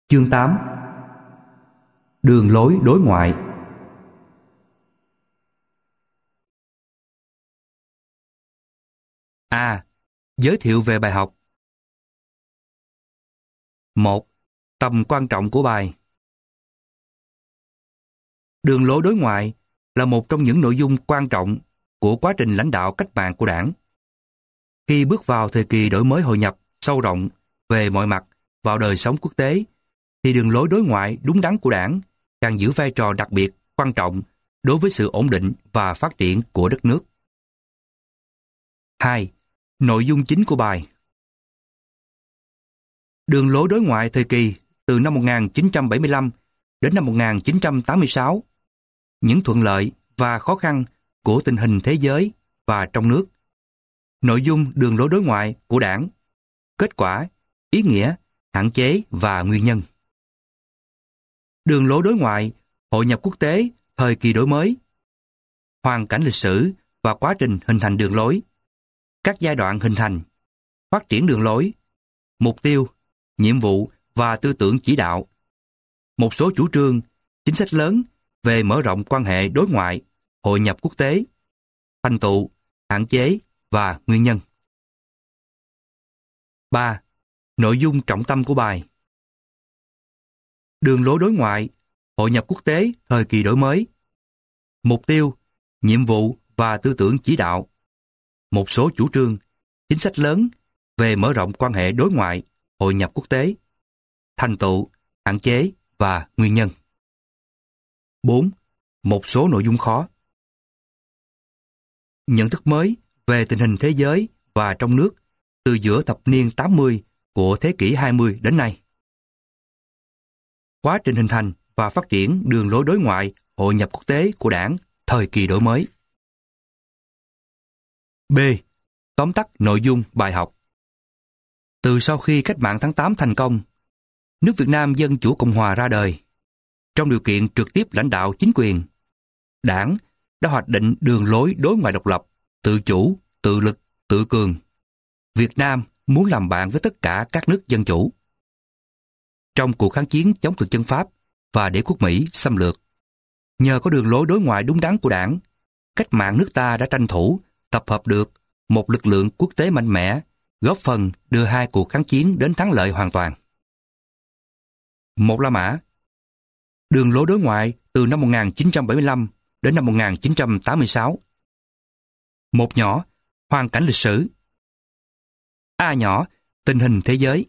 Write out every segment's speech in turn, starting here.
Chương 8. Đường lối đối ngoại. Giới thiệu về bài học. 1. Tầm quan trọng của bài. Đường lối đối ngoại là một trong những nội dung quan trọng của quá trình lãnh đạo cách mạng của Đảng. Khi bước vào thời kỳ đổi mới hội nhập sâu rộng về mọi mặt vào đời sống quốc tế, thì đường lối đối ngoại đúng đắn của Đảng càng giữ vai trò đặc biệt quan trọng đối với sự ổn định và phát triển của đất nước. 2. Nội dung chính của bài. Đường lối đối ngoại thời kỳ từ năm 1975 đến năm 1986, những thuận lợi và khó khăn của tình hình thế giới và trong nước, nội dung đường lối đối ngoại của Đảng, kết quả, ý nghĩa, hạn chế và nguyên nhân. Đường lối đối ngoại, hội nhập quốc tế, thời kỳ đổi mới, hoàn cảnh lịch sử và quá trình hình thành đường lối, các giai đoạn hình thành, phát triển đường lối, mục tiêu, nhiệm vụ và tư tưởng chỉ đạo, một số chủ trương, chính sách lớn về mở rộng quan hệ đối ngoại, hội nhập quốc tế, thành tựu, hạn chế và nguyên nhân. 3. Nội dung trọng tâm của bài. Đường lối đối ngoại, hội nhập quốc tế thời kỳ đổi mới, mục tiêu, nhiệm vụ và tư tưởng chỉ đạo, một số chủ trương, chính sách lớn về mở rộng quan hệ đối ngoại, hội nhập quốc tế, thành tựu, hạn chế và nguyên nhân. 4. Một số nội dung khó. Nhận thức mới về tình hình thế giới và trong nước từ giữa thập niên 80 của thế kỷ 20 đến nay. Quá trình hình thành và phát triển đường lối đối ngoại, hội nhập quốc tế của Đảng thời kỳ đổi mới. B. Tóm tắt nội dung bài học. Từ sau khi cách mạng tháng 8 thành công, nước Việt Nam Dân Chủ Cộng Hòa ra đời, trong điều kiện trực tiếp lãnh đạo chính quyền, Đảng đã hoạch định đường lối đối ngoại độc lập, tự chủ, tự lực, tự cường. Việt Nam muốn làm bạn với tất cả các nước dân chủ. Trong cuộc kháng chiến chống thực dân Pháp và đế quốc Mỹ xâm lược, nhờ có đường lối đối ngoại đúng đắn của Đảng, cách mạng nước ta đã tranh thủ, tập hợp được một lực lượng quốc tế mạnh mẽ, góp phần đưa hai cuộc kháng chiến đến thắng lợi hoàn toàn. Một La Mã. Đường lối đối ngoại từ năm 1975 đến năm 1986. Một nhỏ, hoàn cảnh lịch sử. A nhỏ, tình hình thế giới.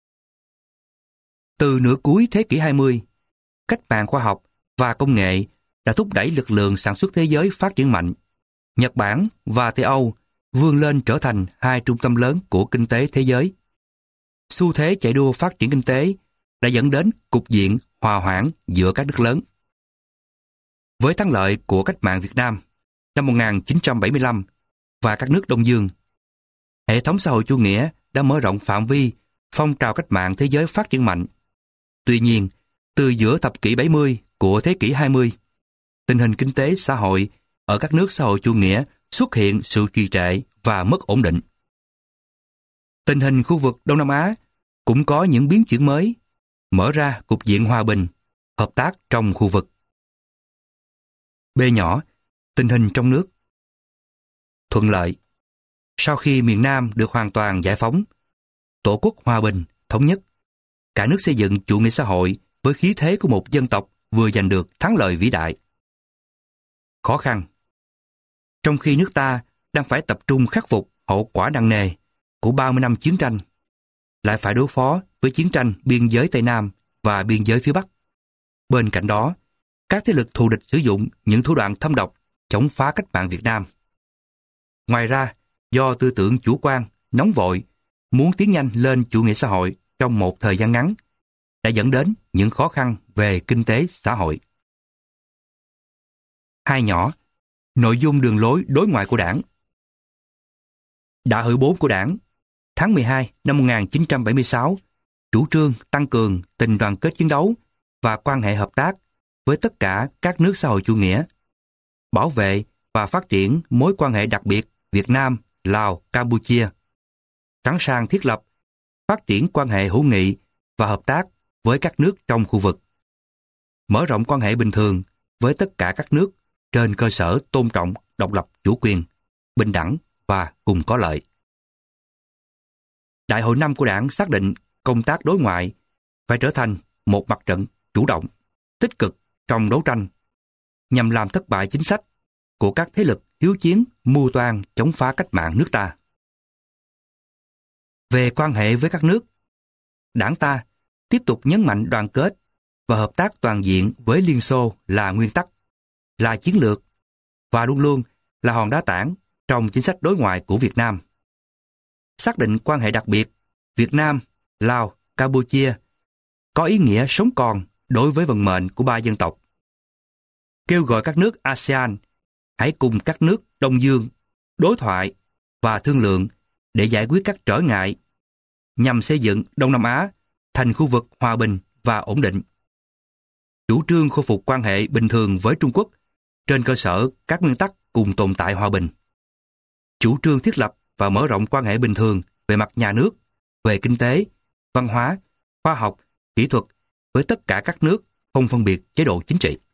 Từ nửa cuối thế kỷ 20, cách mạng khoa học và công nghệ đã thúc đẩy lực lượng sản xuất thế giới phát triển mạnh. Nhật Bản và Tây Âu vươn lên trở thành hai trung tâm lớn của kinh tế thế giới. Xu thế chạy đua phát triển kinh tế đã dẫn đến cục diện hòa hoãn giữa các nước lớn. Với thắng lợi của cách mạng Việt Nam năm 1975 và các nước Đông Dương, hệ thống xã hội chủ nghĩa đã mở rộng phạm vi phong trào cách mạng thế giới phát triển mạnh. Tuy nhiên, từ giữa thập kỷ 70 của thế kỷ 20, tình hình kinh tế xã hội ở các nước xã hội chủ nghĩa xuất hiện sự trì trệ và mất ổn định. Tình hình khu vực Đông Nam Á cũng có những biến chuyển mới, mở ra cục diện hòa bình, hợp tác trong khu vực. B nhỏ, tình hình trong nước. Thuận lợi. Sau khi miền Nam được hoàn toàn giải phóng, Tổ quốc hòa bình, thống nhất, cả nước xây dựng chủ nghĩa xã hội với khí thế của một dân tộc vừa giành được thắng lợi vĩ đại. Khó khăn. Trong khi nước ta đang phải tập trung khắc phục hậu quả nặng nề của 30 năm chiến tranh, lại phải đối phó với chiến tranh biên giới Tây Nam và biên giới phía Bắc. Bên cạnh đó, các thế lực thù địch sử dụng những thủ đoạn thâm độc chống phá cách mạng Việt Nam. Ngoài ra, do tư tưởng chủ quan, nóng vội, muốn tiến nhanh lên chủ nghĩa xã hội trong một thời gian ngắn, đã dẫn đến những khó khăn về kinh tế xã hội. Hai nhỏ, nội dung đường lối đối ngoại của Đảng. Đại hội 4 của Đảng, tháng 12 năm 1976, chủ trương tăng cường tình đoàn kết chiến đấu và quan hệ hợp tác với tất cả các nước xã hội chủ nghĩa, bảo vệ và phát triển mối quan hệ đặc biệt Việt Nam, Lào, Campuchia, sẵn sàng thiết lập, phát triển quan hệ hữu nghị và hợp tác với các nước trong khu vực. Mở rộng quan hệ bình thường với tất cả các nước trên cơ sở tôn trọng độc lập chủ quyền, bình đẳng và cùng có lợi. Đại hội 5 của Đảng xác định công tác đối ngoại phải trở thành một mặt trận chủ động, tích cực trong đấu tranh, nhằm làm thất bại chính sách của các thế lực hiếu chiến mưu toan chống phá cách mạng nước ta. Về quan hệ với các nước, Đảng ta tiếp tục nhấn mạnh đoàn kết và hợp tác toàn diện với Liên Xô là nguyên tắc, là chiến lược và luôn luôn là hòn đá tảng trong chính sách đối ngoại của Việt Nam. Xác định quan hệ đặc biệt Việt Nam, Lào, Campuchia có ý nghĩa sống còn đối với vận mệnh của ba dân tộc. Kêu gọi các nước ASEAN hãy cùng các nước Đông Dương đối thoại và thương lượng để giải quyết các trở ngại nhằm xây dựng Đông Nam Á thành khu vực hòa bình và ổn định. Chủ trương khôi phục quan hệ bình thường với Trung Quốc trên cơ sở các nguyên tắc cùng tồn tại hòa bình. Chủ trương thiết lập và mở rộng quan hệ bình thường về mặt nhà nước, về kinh tế, văn hóa, khoa học, kỹ thuật với tất cả các nước không phân biệt chế độ chính trị.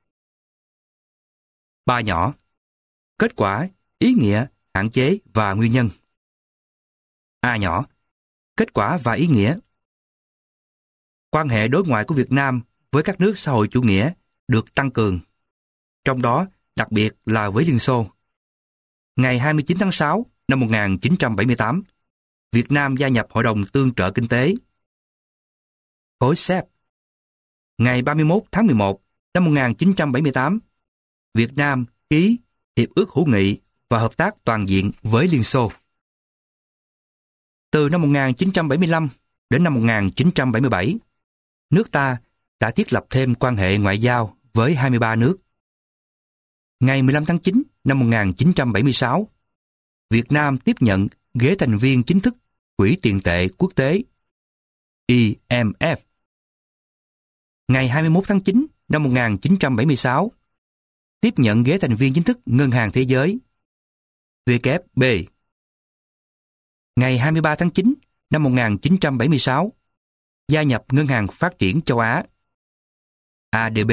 3 nhỏ. Kết quả, ý nghĩa, hạn chế và nguyên nhân. A nhỏ. Kết quả và ý nghĩa. Quan hệ đối ngoại của Việt Nam với các nước xã hội chủ nghĩa được tăng cường, trong đó đặc biệt là với Liên Xô. Ngày 29 tháng 6 năm 1978, Việt Nam gia nhập Hội đồng Tương trợ Kinh tế, khối CEP. Ngày 31 tháng 11 năm 1978, Việt Nam ký Hiệp ước hữu nghị và hợp tác toàn diện với Liên Xô. Từ năm 1975 đến năm 1977, nước ta đã thiết lập thêm quan hệ ngoại giao với 23 nước. Ngày 15 tháng 9 năm 1976, Việt Nam tiếp nhận ghế thành viên chính thức Quỹ tiền tệ quốc tế IMF. Ngày 21 tháng 9 năm 1976, tiếp nhận ghế thành viên chính thức Ngân hàng Thế giới WB. Ngày 23 tháng 9 năm 1976, gia nhập Ngân hàng Phát triển Châu Á ADB.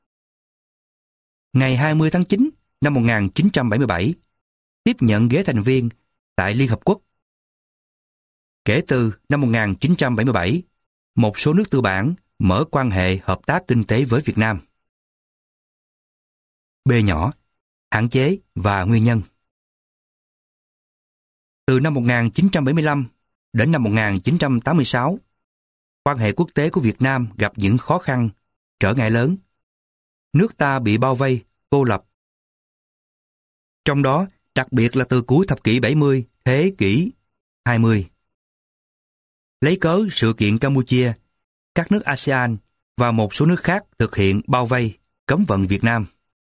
Ngày 20 tháng 9 năm 1977, tiếp nhận ghế thành viên tại Liên Hợp Quốc. Kể từ năm 1977, một số nước tư bản mở quan hệ hợp tác kinh tế với Việt Nam. B nhỏ, hạn chế và nguyên nhân. Từ năm 1975 đến năm 1986, quan hệ quốc tế của Việt Nam gặp những khó khăn, trở ngại lớn. Nước ta bị bao vây, cô lập. Trong đó, đặc biệt là từ cuối thập kỷ 70, thế kỷ 20. Lấy cớ sự kiện Campuchia, các nước ASEAN và một số nước khác thực hiện bao vây, cấm vận Việt Nam.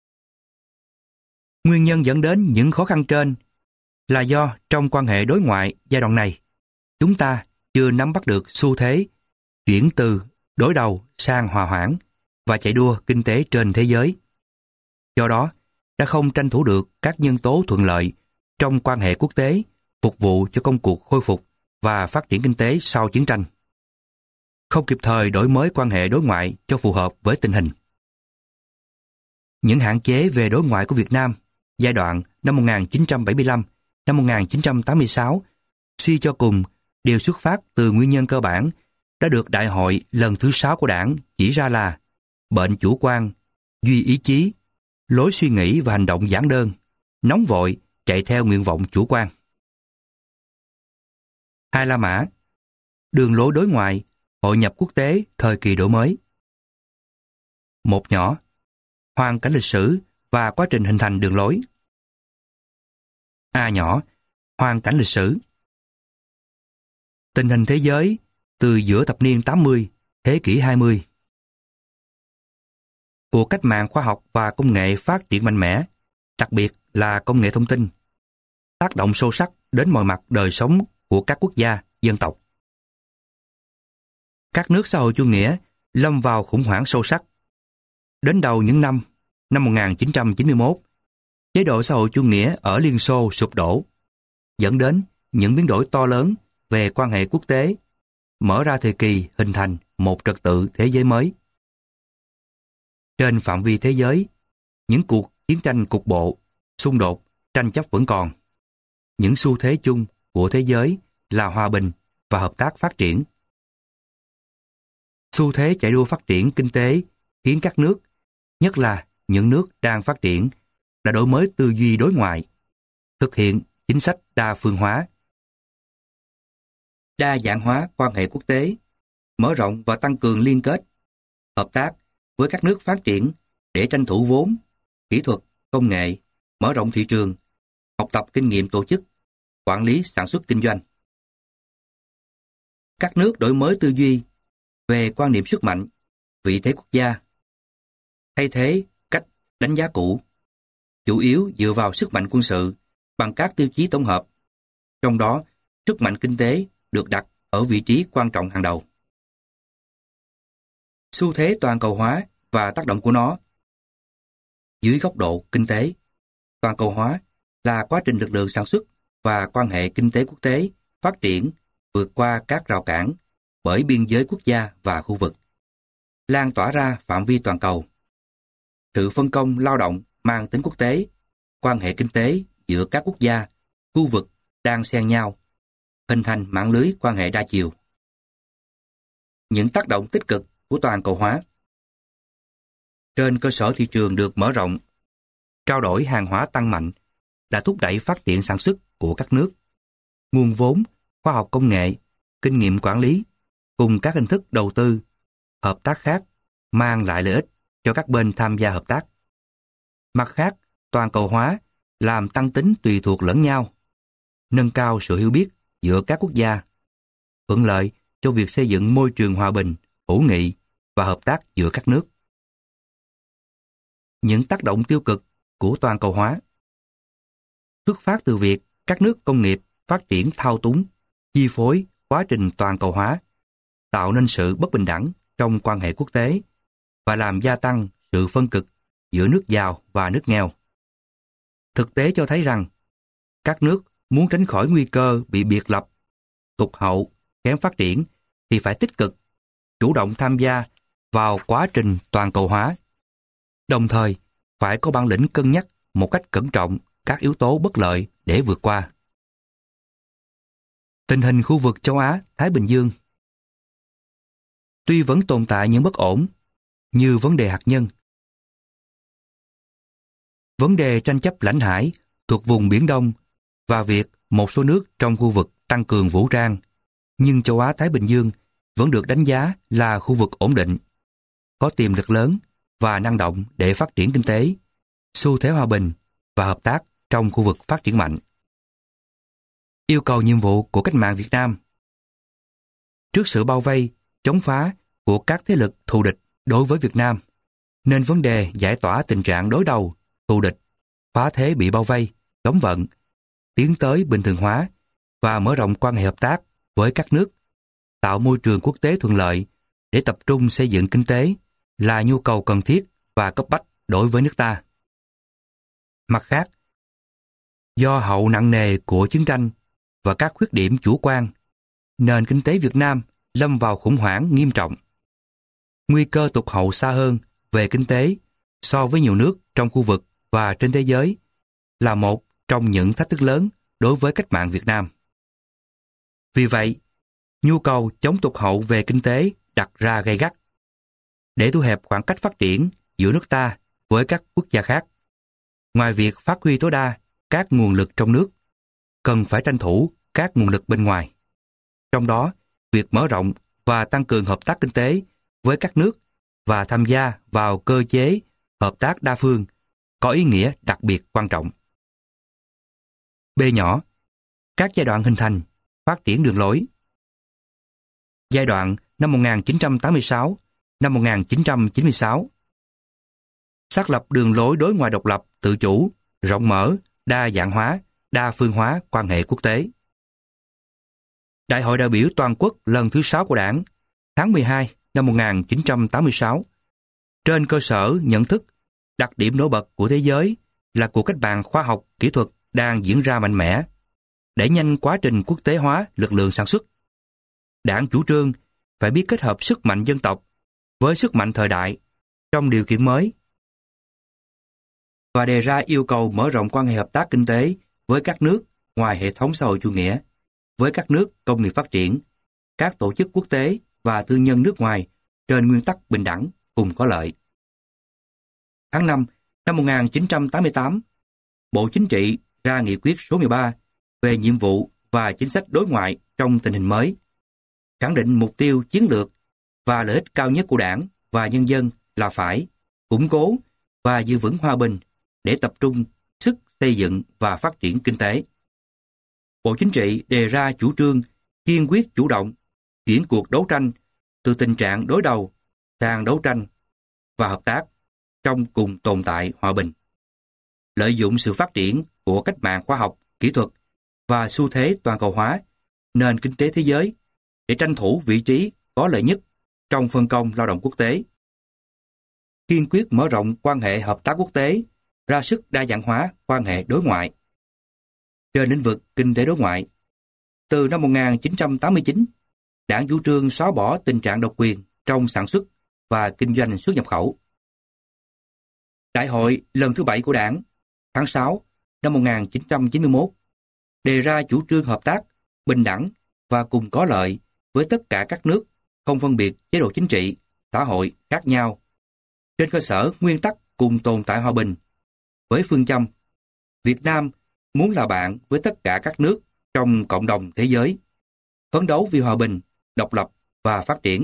Nguyên nhân dẫn đến những khó khăn trên là do trong quan hệ đối ngoại giai đoạn này, chúng ta chưa nắm bắt được xu thế chuyển từ đối đầu sang hòa hoãn và chạy đua kinh tế trên thế giới. Do đó, đã không tranh thủ được các nhân tố thuận lợi trong quan hệ quốc tế phục vụ cho công cuộc khôi phục và phát triển kinh tế sau chiến tranh. Không kịp thời đổi mới quan hệ đối ngoại cho phù hợp với tình hình. Những hạn chế về đối ngoại của Việt Nam giai đoạn năm 1975, năm 1986 suy cho cùng đều xuất phát từ nguyên nhân cơ bản đã được Đại hội lần thứ 6 của Đảng chỉ ra là bệnh chủ quan, duy ý chí, lối suy nghĩ và hành động giản đơn, nóng vội, chạy theo nguyện vọng chủ quan. Hai La Mã, đường lối đối ngoại, hội nhập quốc tế thời kỳ đổi mới. Một nhỏ, hoàn cảnh lịch sử và quá trình hình thành đường lối. A nhỏ, hoàn cảnh lịch sử. Tình hình thế giới từ giữa thập niên 80, thế kỷ 20. Cuộc cách mạng khoa học và công nghệ phát triển mạnh mẽ, đặc biệt là công nghệ thông tin, tác động sâu sắc đến mọi mặt đời sống của các quốc gia, dân tộc. Các nước xã hội chủ nghĩa lâm vào khủng hoảng sâu sắc. Đến đầu những năm 1991, chế độ xã hội chủ nghĩa ở Liên Xô sụp đổ, dẫn đến những biến đổi to lớn về quan hệ quốc tế, mở ra thời kỳ hình thành một trật tự thế giới mới. Trên phạm vi thế giới, những cuộc chiến tranh cục bộ, xung đột, tranh chấp vẫn còn. Những xu thế chung của thế giới là hòa bình và hợp tác phát triển. Xu thế chạy đua phát triển kinh tế khiến các nước, nhất là những nước đang phát triển, đã đổi mới tư duy đối ngoại, thực hiện chính sách đa phương hóa, đa dạng hóa quan hệ quốc tế, mở rộng và tăng cường liên kết, hợp tác với các nước phát triển để tranh thủ vốn, kỹ thuật, công nghệ, mở rộng thị trường, học tập kinh nghiệm tổ chức, quản lý sản xuất kinh doanh. Các nước đổi mới tư duy về quan niệm sức mạnh, vị thế quốc gia, thay thế cách đánh giá cũ, chủ yếu dựa vào sức mạnh quân sự bằng các tiêu chí tổng hợp, trong đó sức mạnh kinh tế được đặt ở vị trí quan trọng hàng đầu. Xu thế toàn cầu hóa và tác động của nó. Dưới góc độ kinh tế, toàn cầu hóa là quá trình lực lượng sản xuất và quan hệ kinh tế quốc tế phát triển vượt qua các rào cản bởi biên giới quốc gia và khu vực, lan tỏa ra phạm vi toàn cầu. Sự phân công lao động mang tính quốc tế, quan hệ kinh tế giữa các quốc gia, khu vực đang xen nhau, hình thành mạng lưới quan hệ đa chiều. Những tác động tích cực của toàn cầu hóa. Trên cơ sở thị trường được mở rộng, trao đổi hàng hóa tăng mạnh đã thúc đẩy phát triển sản xuất của các nước. Nguồn vốn, khoa học công nghệ, kinh nghiệm quản lý cùng các hình thức đầu tư, hợp tác khác mang lại lợi ích cho các bên tham gia hợp tác. Mặt khác, toàn cầu hóa làm tăng tính tùy thuộc lẫn nhau, nâng cao sự hiểu biết giữa các quốc gia, thuận lợi cho việc xây dựng môi trường hòa bình, hữu nghị và hợp tác giữa các nước. Những tác động tiêu cực của toàn cầu hóa. Xuất phát từ việc các nước công nghiệp phát triển thao túng, chi phối quá trình toàn cầu hóa, tạo nên sự bất bình đẳng trong quan hệ quốc tế và làm gia tăng sự phân cực giữa nước giàu và nước nghèo. Thực tế cho thấy rằng, các nước muốn tránh khỏi nguy cơ bị biệt lập, tụt hậu, kém phát triển thì phải tích cực, chủ động tham gia vào quá trình toàn cầu hóa. Đồng thời, phải có bản lĩnh cân nhắc một cách cẩn trọng các yếu tố bất lợi để vượt qua. Tình hình khu vực châu Á, Thái Bình Dương. Tuy vẫn tồn tại những bất ổn, như vấn đề hạt nhân, vấn đề tranh chấp lãnh hải thuộc vùng Biển Đông và việc một số nước trong khu vực tăng cường vũ trang, nhưng châu Á Thái Bình Dương vẫn được đánh giá là khu vực ổn định, có tiềm lực lớn và năng động để phát triển kinh tế, xu thế hòa bình và hợp tác trong khu vực phát triển mạnh. Yêu cầu nhiệm vụ của cách mạng Việt Nam. Trước sự bao vây, chống phá của các thế lực thù địch đối với Việt Nam, nên vấn đề giải tỏa tình trạng đối đầu, thù địch, phá thế bị bao vây, cấm vận, tiến tới bình thường hóa và mở rộng quan hệ hợp tác với các nước, tạo môi trường quốc tế thuận lợi để tập trung xây dựng kinh tế là nhu cầu cần thiết và cấp bách đối với nước ta. Mặt khác, do hậu nặng nề của chiến tranh và các khuyết điểm chủ quan, nền kinh tế Việt Nam lâm vào khủng hoảng nghiêm trọng. Nguy cơ tụt hậu xa hơn về kinh tế so với nhiều nước trong khu vực và trên thế giới là một trong những thách thức lớn đối với cách mạng Việt Nam. Vì vậy, nhu cầu chống tụt hậu về kinh tế đặt ra gay gắt. Để thu hẹp khoảng cách phát triển giữa nước ta với các quốc gia khác, ngoài việc phát huy tối đa các nguồn lực trong nước, cần phải tranh thủ các nguồn lực bên ngoài. Trong đó, việc mở rộng và tăng cường hợp tác kinh tế với các nước và tham gia vào cơ chế hợp tác đa phương có ý nghĩa đặc biệt quan trọng. B nhỏ, các giai đoạn hình thành, phát triển đường lối. Giai đoạn năm 1986, năm 1996. Xác lập đường lối đối ngoại độc lập, tự chủ, rộng mở, đa dạng hóa, đa phương hóa quan hệ quốc tế. Đại hội đại biểu toàn quốc lần thứ 6 của Đảng, tháng 12 năm 1986, trên cơ sở nhận thức, đặc điểm nổi bật của thế giới là cuộc cách mạng khoa học kỹ thuật đang diễn ra mạnh mẽ, đẩy nhanh quá trình quốc tế hóa lực lượng sản xuất. Đảng chủ trương phải biết kết hợp sức mạnh dân tộc với sức mạnh thời đại trong điều kiện mới và đề ra yêu cầu mở rộng quan hệ hợp tác kinh tế với các nước ngoài hệ thống xã hội chủ nghĩa, với các nước công nghiệp phát triển, các tổ chức quốc tế và tư nhân nước ngoài trên nguyên tắc bình đẳng cùng có lợi. Tháng 5 năm 1988, Bộ Chính trị ra nghị quyết số 13 về nhiệm vụ và chính sách đối ngoại trong tình hình mới, khẳng định mục tiêu chiến lược và lợi ích cao nhất của Đảng và nhân dân là phải củng cố và giữ vững hòa bình để tập trung sức xây dựng và phát triển kinh tế. Bộ Chính trị đề ra chủ trương kiên quyết chủ động chuyển cuộc đấu tranh từ tình trạng đối đầu sang đấu tranh và hợp tác trong cùng tồn tại hòa bình. Lợi dụng sự phát triển của cách mạng khoa học, kỹ thuật và xu thế toàn cầu hóa, nền kinh tế thế giới để tranh thủ vị trí có lợi nhất trong phân công lao động quốc tế. Kiên quyết mở rộng quan hệ hợp tác quốc tế, ra sức đa dạng hóa quan hệ đối ngoại. Trên lĩnh vực kinh tế đối ngoại, từ năm 1989, Đảng chủ trương xóa bỏ tình trạng độc quyền trong sản xuất và kinh doanh xuất nhập khẩu. Đại hội lần thứ 7 của Đảng, tháng 6 năm 1991, đề ra chủ trương hợp tác, bình đẳng và cùng có lợi với tất cả các nước, không phân biệt chế độ chính trị, xã hội khác nhau, trên cơ sở nguyên tắc cùng tồn tại hòa bình, với phương châm Việt Nam muốn là bạn với tất cả các nước trong cộng đồng thế giới, phấn đấu vì hòa bình, độc lập và phát triển.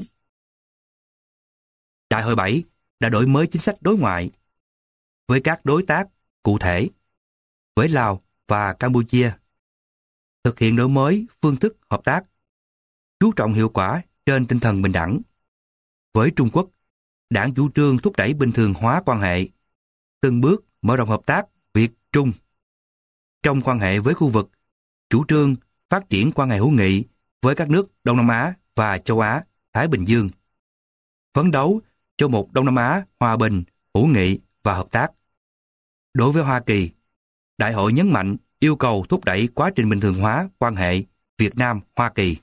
Đại hội 7 đã đổi mới chính sách đối ngoại với các đối tác cụ thể, với Lào và Campuchia, thực hiện đổi mới phương thức hợp tác, chú trọng hiệu quả trên tinh thần bình đẳng. Với Trung Quốc, Đảng chủ trương thúc đẩy bình thường hóa quan hệ, từng bước mở rộng hợp tác Việt-Trung. Trong quan hệ với khu vực, chủ trương phát triển quan hệ hữu nghị với các nước Đông Nam Á và châu Á, Thái Bình Dương. Phấn đấu cho một Đông Nam Á hòa bình, hữu nghị và hợp tác. Đối với Hoa Kỳ, Đại hội nhấn mạnh yêu cầu thúc đẩy quá trình bình thường hóa quan hệ Việt Nam-Hoa Kỳ.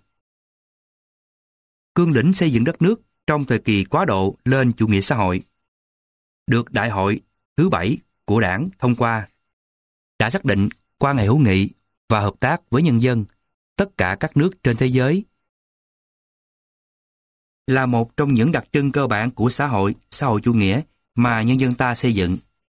Cương lĩnh xây dựng đất nước trong thời kỳ quá độ lên chủ nghĩa xã hội, được Đại hội thứ 7 của Đảng thông qua, đã xác định quan hệ hữu nghị và hợp tác với nhân dân tất cả các nước trên thế giới là một trong những đặc trưng cơ bản của xã hội chủ nghĩa mà nhân dân ta xây dựng.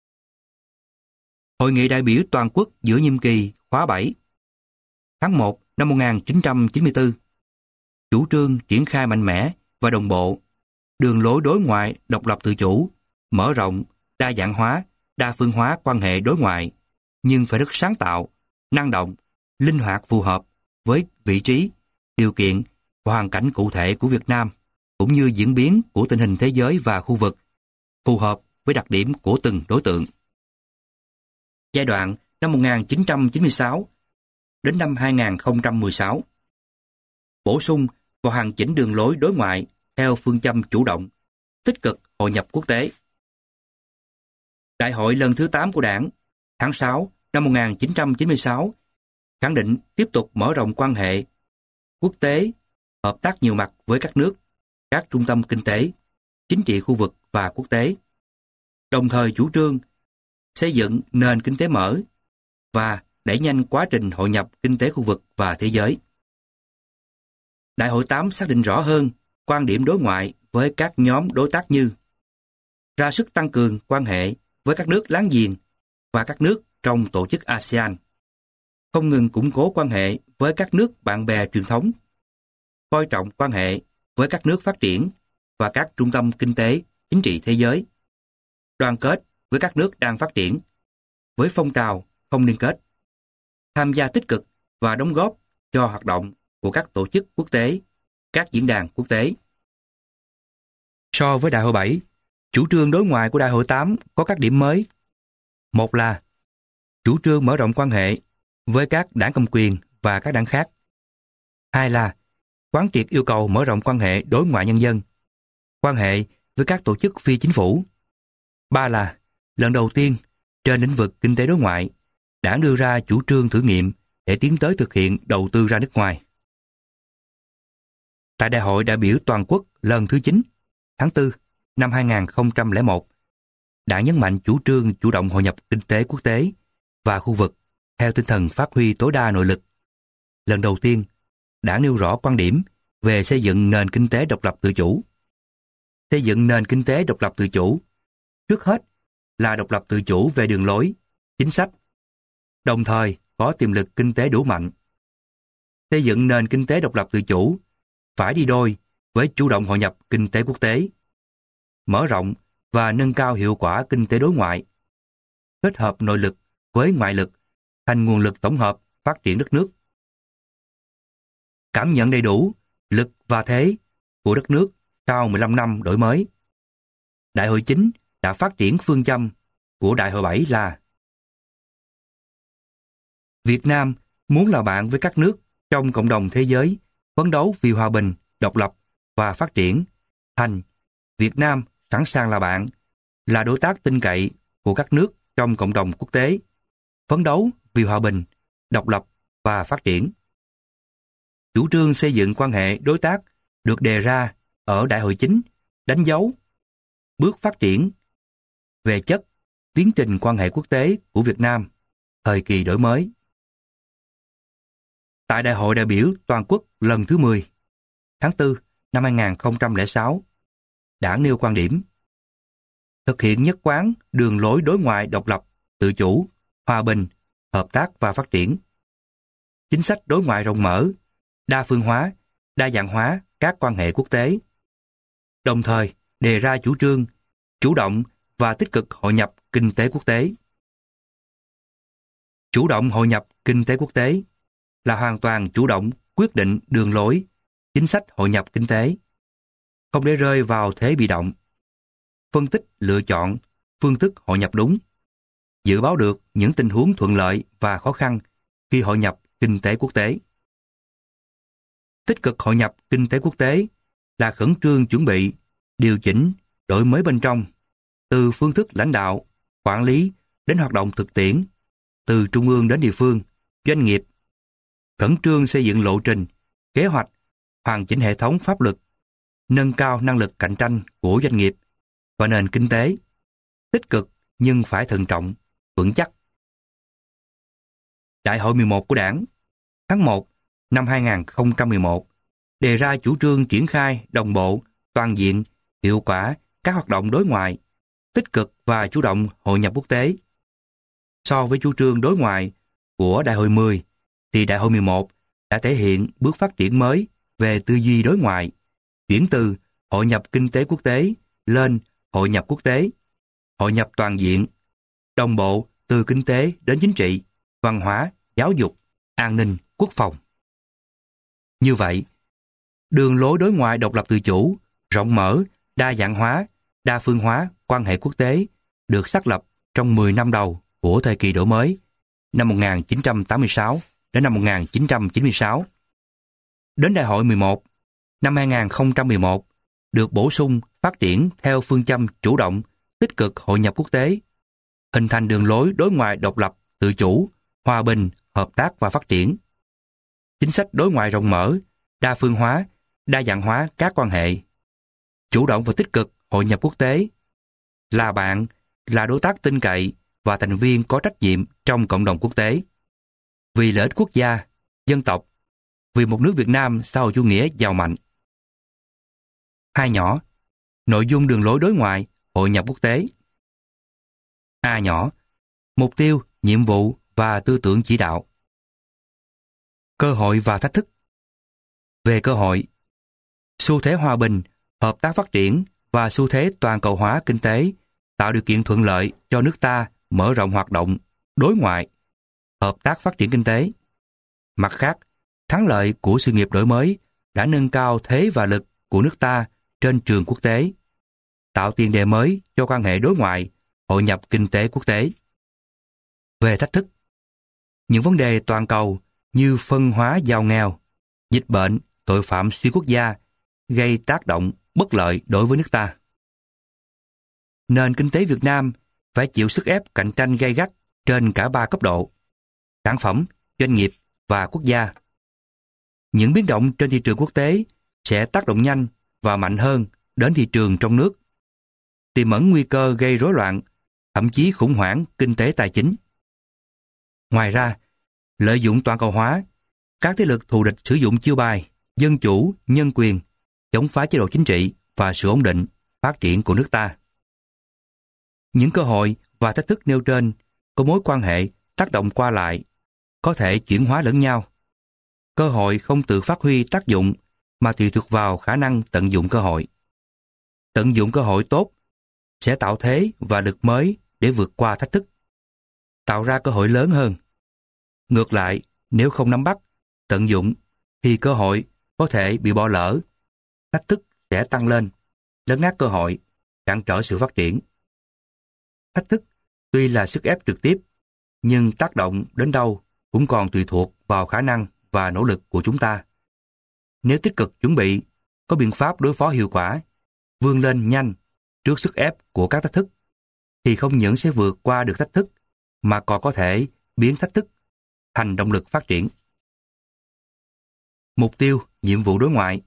Hội nghị đại biểu toàn quốc giữa nhiệm kỳ khóa 7, tháng 1 năm 1994, chủ trương triển khai mạnh mẽ và đồng bộ đường lối đối ngoại độc lập tự chủ, mở rộng, đa dạng hóa, đa phương hóa quan hệ đối ngoại, nhưng phải rất sáng tạo, năng động, linh hoạt phù hợp với vị trí, điều kiện và hoàn cảnh cụ thể của Việt Nam, cũng như diễn biến của tình hình thế giới và khu vực, phù hợp với đặc điểm của từng đối tượng. Giai đoạn năm 1996 đến năm 2016, bổ sung và hoàn chỉnh đường lối đối ngoại theo phương châm chủ động, tích cực hội nhập quốc tế. Đại hội lần thứ 8 của Đảng, tháng 6 năm 1996, khẳng định tiếp tục mở rộng quan hệ quốc tế, hợp tác nhiều mặt với các nước, các trung tâm kinh tế, chính trị khu vực và quốc tế. Đồng thời chủ trương xây dựng nền kinh tế mở và đẩy nhanh quá trình hội nhập kinh tế khu vực và thế giới. Đại hội 8 xác định rõ hơn quan điểm đối ngoại với các nhóm đối tác như ra sức tăng cường quan hệ với các nước láng giềng và các nước trong tổ chức ASEAN, không ngừng củng cố quan hệ với các nước bạn bè truyền thống, coi trọng quan hệ với các nước phát triển và các trung tâm kinh tế, chính trị thế giới, đoàn kết với các nước đang phát triển, với phong trào không liên kết, tham gia tích cực và đóng góp cho hoạt động của các tổ chức quốc tế, các diễn đàn quốc tế. So với Đại hội 7, chủ trương đối ngoại của Đại hội 8 có các điểm mới. Một là chủ trương mở rộng quan hệ với các đảng cầm quyền và các đảng khác. Hai là quán triệt yêu cầu mở rộng quan hệ đối ngoại nhân dân, quan hệ với các tổ chức phi chính phủ. Ba là lần đầu tiên trên lĩnh vực kinh tế đối ngoại, Đảng đưa ra chủ trương thử nghiệm để tiến tới thực hiện đầu tư ra nước ngoài. Tại Đại hội đại biểu toàn quốc lần thứ 9, tháng 4 năm 2001, Đảng nhấn mạnh chủ trương chủ động hội nhập kinh tế quốc tế và khu vực theo tinh thần phát huy tối đa nội lực. Lần đầu tiên, Đảng nêu rõ quan điểm về xây dựng nền kinh tế độc lập tự chủ. Xây dựng nền kinh tế độc lập tự chủ, trước hết là độc lập tự chủ về đường lối, chính sách, đồng thời có tiềm lực kinh tế đủ mạnh. Xây dựng nền kinh tế độc lập tự chủ phải đi đôi với chủ động hội nhập kinh tế quốc tế, mở rộng và nâng cao hiệu quả kinh tế đối ngoại, kết hợp nội lực với ngoại lực thành nguồn lực tổng hợp phát triển đất nước. Cảm nhận đầy đủ lực và thế của đất nước sau 15 năm đổi mới, Đại hội 9 đã phát triển phương châm của Đại hội 7 là: Việt Nam muốn là bạn với các nước trong cộng đồng thế giới phấn đấu vì hòa bình, độc lập và phát triển, thành Việt Nam sẵn sàng là bạn, là đối tác tin cậy của các nước trong cộng đồng quốc tế, phấn đấu vì hòa bình, độc lập và phát triển. Chủ trương xây dựng quan hệ đối tác được đề ra ở Đại hội 9 đánh dấu bước phát triển về chất tiến trình quan hệ quốc tế của Việt Nam thời kỳ đổi mới. Tại Đại hội đại biểu toàn quốc lần thứ 10, tháng 4 năm 2006, Đảng nêu quan điểm thực hiện nhất quán đường lối đối ngoại độc lập, tự chủ, hòa bình, hợp tác và phát triển. Chính sách đối ngoại rộng mở, đa phương hóa, đa dạng hóa các quan hệ quốc tế. Đồng thời đề ra chủ trương chủ động và tích cực hội nhập kinh tế quốc tế. Chủ động hội nhập kinh tế quốc tế là hoàn toàn chủ động quyết định đường lối, chính sách hội nhập kinh tế, không để rơi vào thế bị động, phân tích lựa chọn phương thức hội nhập đúng, dự báo được những tình huống thuận lợi và khó khăn khi hội nhập kinh tế quốc tế. Tích cực hội nhập kinh tế quốc tế là khẩn trương chuẩn bị, điều chỉnh, đổi mới bên trong, từ phương thức lãnh đạo, quản lý đến hoạt động thực tiễn, từ trung ương đến địa phương, doanh nghiệp, khẩn trương xây dựng lộ trình, kế hoạch, hoàn chỉnh hệ thống pháp luật, nâng cao năng lực cạnh tranh của doanh nghiệp và nền kinh tế, tích cực nhưng phải thận trọng, vững chắc. Đại hội 11 của Đảng, tháng 1 năm 2011, đề ra chủ trương triển khai đồng bộ, toàn diện, hiệu quả các hoạt động đối ngoại, tích cực và chủ động hội nhập quốc tế. So với chủ trương đối ngoại của Đại hội 10, thì Đại hội 11 đã thể hiện bước phát triển mới về tư duy đối ngoại, chuyển từ hội nhập kinh tế quốc tế lên hội nhập quốc tế, hội nhập toàn diện, đồng bộ từ kinh tế đến chính trị, văn hóa, giáo dục, an ninh, quốc phòng. Như vậy, đường lối đối ngoại độc lập tự chủ, rộng mở, đa dạng hóa, đa phương hóa quan hệ quốc tế được xác lập trong 10 năm đầu của thời kỳ đổi mới, năm 1986 đến năm 1996. Đến Đại hội 11, năm 2011, được bổ sung phát triển theo phương châm chủ động, tích cực hội nhập quốc tế, hình thành đường lối đối ngoại độc lập, tự chủ, hòa bình, hợp tác và phát triển. Chính sách đối ngoại rộng mở, đa phương hóa, đa dạng hóa các quan hệ, chủ động và tích cực hội nhập quốc tế, là bạn, là đối tác tin cậy và thành viên có trách nhiệm trong cộng đồng quốc tế. Vì lợi ích quốc gia, dân tộc, vì một nước Việt Nam xã hội chủ nghĩa giàu mạnh. Hai nhỏ, nội dung đường lối đối ngoại, hội nhập quốc tế. A nhỏ, mục tiêu, nhiệm vụ và tư tưởng chỉ đạo. Cơ hội và thách thức. Về cơ hội, xu thế hòa bình, hợp tác phát triển và xu thế toàn cầu hóa kinh tế tạo điều kiện thuận lợi cho nước ta mở rộng hoạt động, đối ngoại, hợp tác phát triển kinh tế. Mặt khác, thắng lợi của sự nghiệp đổi mới đã nâng cao thế và lực của nước ta trên trường quốc tế, tạo tiền đề mới cho quan hệ đối ngoại, hội nhập kinh tế quốc tế. Về thách thức, những vấn đề toàn cầu như phân hóa giàu nghèo, dịch bệnh, tội phạm xuyên quốc gia gây tác động bất lợi đối với nước ta. Nền kinh tế Việt Nam phải chịu sức ép cạnh tranh gay gắt trên cả 3 cấp độ: sản phẩm, doanh nghiệp và quốc gia. Những biến động trên thị trường quốc tế sẽ tác động nhanh và mạnh hơn đến thị trường trong nước, tiềm ẩn nguy cơ gây rối loạn, thậm chí khủng hoảng kinh tế tài chính. Ngoài ra, lợi dụng toàn cầu hóa, các thế lực thù địch sử dụng chiêu bài dân chủ, nhân quyền, chống phá chế độ chính trị và sự ổn định, phát triển của nước ta. Những cơ hội và thách thức nêu trên có mối quan hệ tác động qua lại, có thể chuyển hóa lẫn nhau. Cơ hội không tự phát huy tác dụng mà tùy thuộc vào khả năng tận dụng cơ hội. Tận dụng cơ hội tốt sẽ tạo thế và lực mới để vượt qua thách thức, tạo ra cơ hội lớn hơn. Ngược lại, nếu không nắm bắt, tận dụng, thì cơ hội có thể bị bỏ lỡ, thách thức sẽ tăng lên, lấn át cơ hội, cản trở sự phát triển. Thách thức tuy là sức ép trực tiếp, nhưng tác động đến đâu cũng còn tùy thuộc vào khả năng và nỗ lực của chúng ta. Nếu tích cực chuẩn bị, có biện pháp đối phó hiệu quả, vươn lên nhanh trước sức ép của các thách thức, thì không những sẽ vượt qua được thách thức, mà còn có thể biến thách thức thành động lực phát triển. Mục tiêu, nhiệm vụ đối ngoại.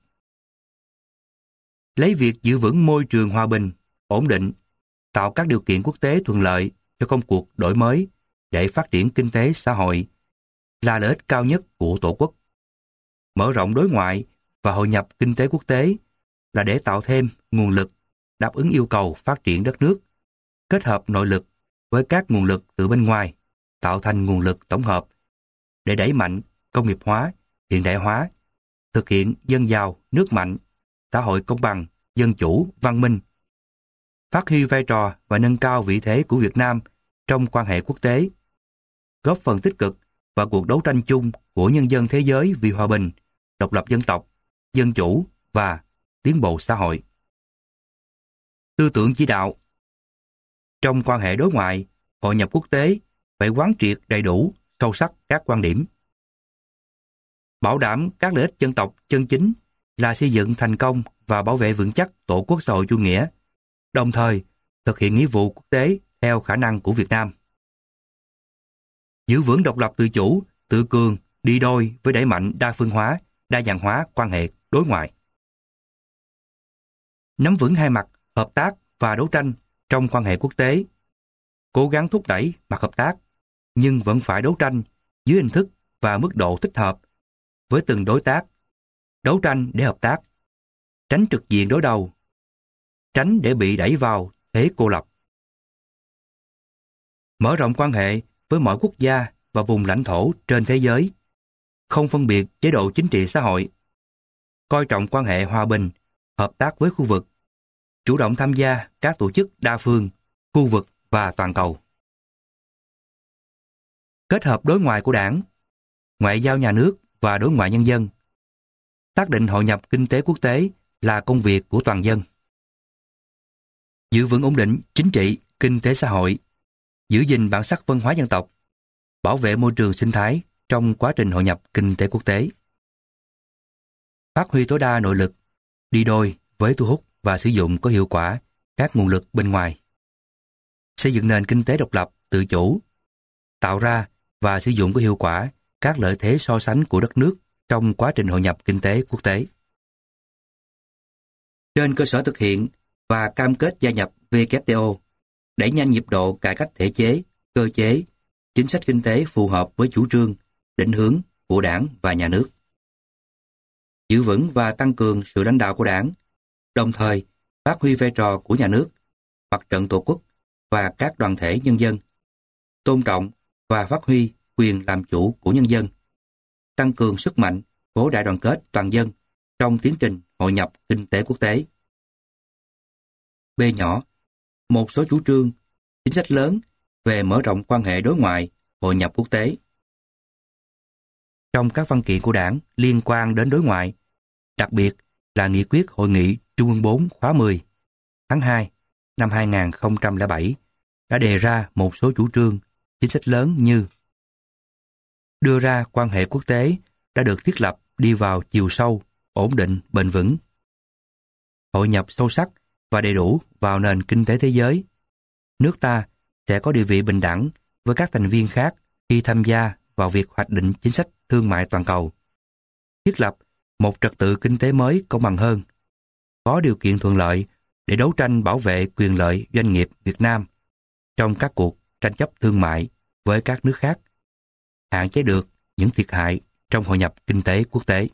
Lấy việc giữ vững môi trường hòa bình, ổn định, tạo các điều kiện quốc tế thuận lợi cho công cuộc đổi mới để phát triển kinh tế xã hội là lợi ích cao nhất của Tổ quốc. Mở rộng đối ngoại và hội nhập kinh tế quốc tế là để tạo thêm nguồn lực đáp ứng yêu cầu phát triển đất nước, kết hợp nội lực với các nguồn lực từ bên ngoài, tạo thành nguồn lực tổng hợp để đẩy mạnh công nghiệp hóa, hiện đại hóa, thực hiện dân giàu, nước mạnh, xã hội công bằng, dân chủ, văn minh, phát huy vai trò và nâng cao vị thế của Việt Nam trong quan hệ quốc tế, góp phần tích cực vào cuộc đấu tranh chung của nhân dân thế giới vì hòa bình, độc lập dân tộc, dân chủ và tiến bộ xã hội. Tư tưởng chỉ đạo. Trong quan hệ đối ngoại, hội nhập quốc tế phải quán triệt đầy đủ, sâu sắc các quan điểm. Bảo đảm các lợi ích dân tộc chân chính là xây dựng thành công và bảo vệ vững chắc Tổ quốc xã hội chủ nghĩa, đồng thời thực hiện nghĩa vụ quốc tế theo khả năng của Việt Nam. Giữ vững độc lập tự chủ, tự cường đi đôi với đẩy mạnh đa phương hóa, đa dạng hóa quan hệ đối ngoại. Nắm vững hai mặt hợp tác và đấu tranh trong quan hệ quốc tế, cố gắng thúc đẩy mặt hợp tác, nhưng vẫn phải đấu tranh dưới hình thức và mức độ thích hợp với từng đối tác, đấu tranh để hợp tác, tránh trực diện đối đầu, tránh để bị đẩy vào thế cô lập. Mở rộng quan hệ với mọi quốc gia và vùng lãnh thổ trên thế giới, không phân biệt chế độ chính trị xã hội, coi trọng quan hệ hòa bình, hợp tác với khu vực, chủ động tham gia các tổ chức đa phương, khu vực và toàn cầu. Kết hợp đối ngoại của Đảng, ngoại giao nhà nước và đối ngoại nhân dân. Xác định hội nhập kinh tế quốc tế là công việc của toàn dân. Giữ vững ổn định chính trị, kinh tế xã hội, giữ gìn bản sắc văn hóa dân tộc, bảo vệ môi trường sinh thái trong quá trình hội nhập kinh tế quốc tế. Phát huy tối đa nội lực, đi đôi với thu hút và sử dụng có hiệu quả các nguồn lực bên ngoài. Xây dựng nền kinh tế độc lập, tự chủ, tạo ra và sử dụng có hiệu quả các lợi thế so sánh của đất nước trong quá trình hội nhập kinh tế quốc tế. Trên cơ sở thực hiện và cam kết gia nhập WTO, đẩy nhanh nhịp độ cải cách thể chế, cơ chế, chính sách kinh tế phù hợp với chủ trương, định hướng của Đảng và Nhà nước. Giữ vững và tăng cường sự lãnh đạo của Đảng, đồng thời phát huy vai trò của Nhà nước, Mặt trận Tổ quốc và các đoàn thể nhân dân, tôn trọng và phát huy quyền làm chủ của nhân dân, tăng cường sức mạnh khối đại đoàn kết toàn dân trong tiến trình hội nhập kinh tế quốc tế. B nhỏ, một số chủ trương, chính sách lớn về mở rộng quan hệ đối ngoại, hội nhập quốc tế. Trong các văn kiện của Đảng liên quan đến đối ngoại, đặc biệt là nghị quyết Hội nghị Trung ương 4 khóa 10, tháng 2 năm 2007, đã đề ra một số chủ trương, chính sách lớn như đưa ra quan hệ quốc tế đã được thiết lập đi vào chiều sâu, ổn định, bền vững. Hội nhập sâu sắc và đầy đủ vào nền kinh tế thế giới. Nước ta sẽ có địa vị bình đẳng với các thành viên khác khi tham gia vào việc hoạch định chính sách thương mại toàn cầu. Thiết lập một trật tự kinh tế mới công bằng hơn, có điều kiện thuận lợi để đấu tranh bảo vệ quyền lợi doanh nghiệp Việt Nam trong các cuộc tranh chấp thương mại với các nước khác, hạn chế được những thiệt hại trong hội nhập kinh tế quốc tế.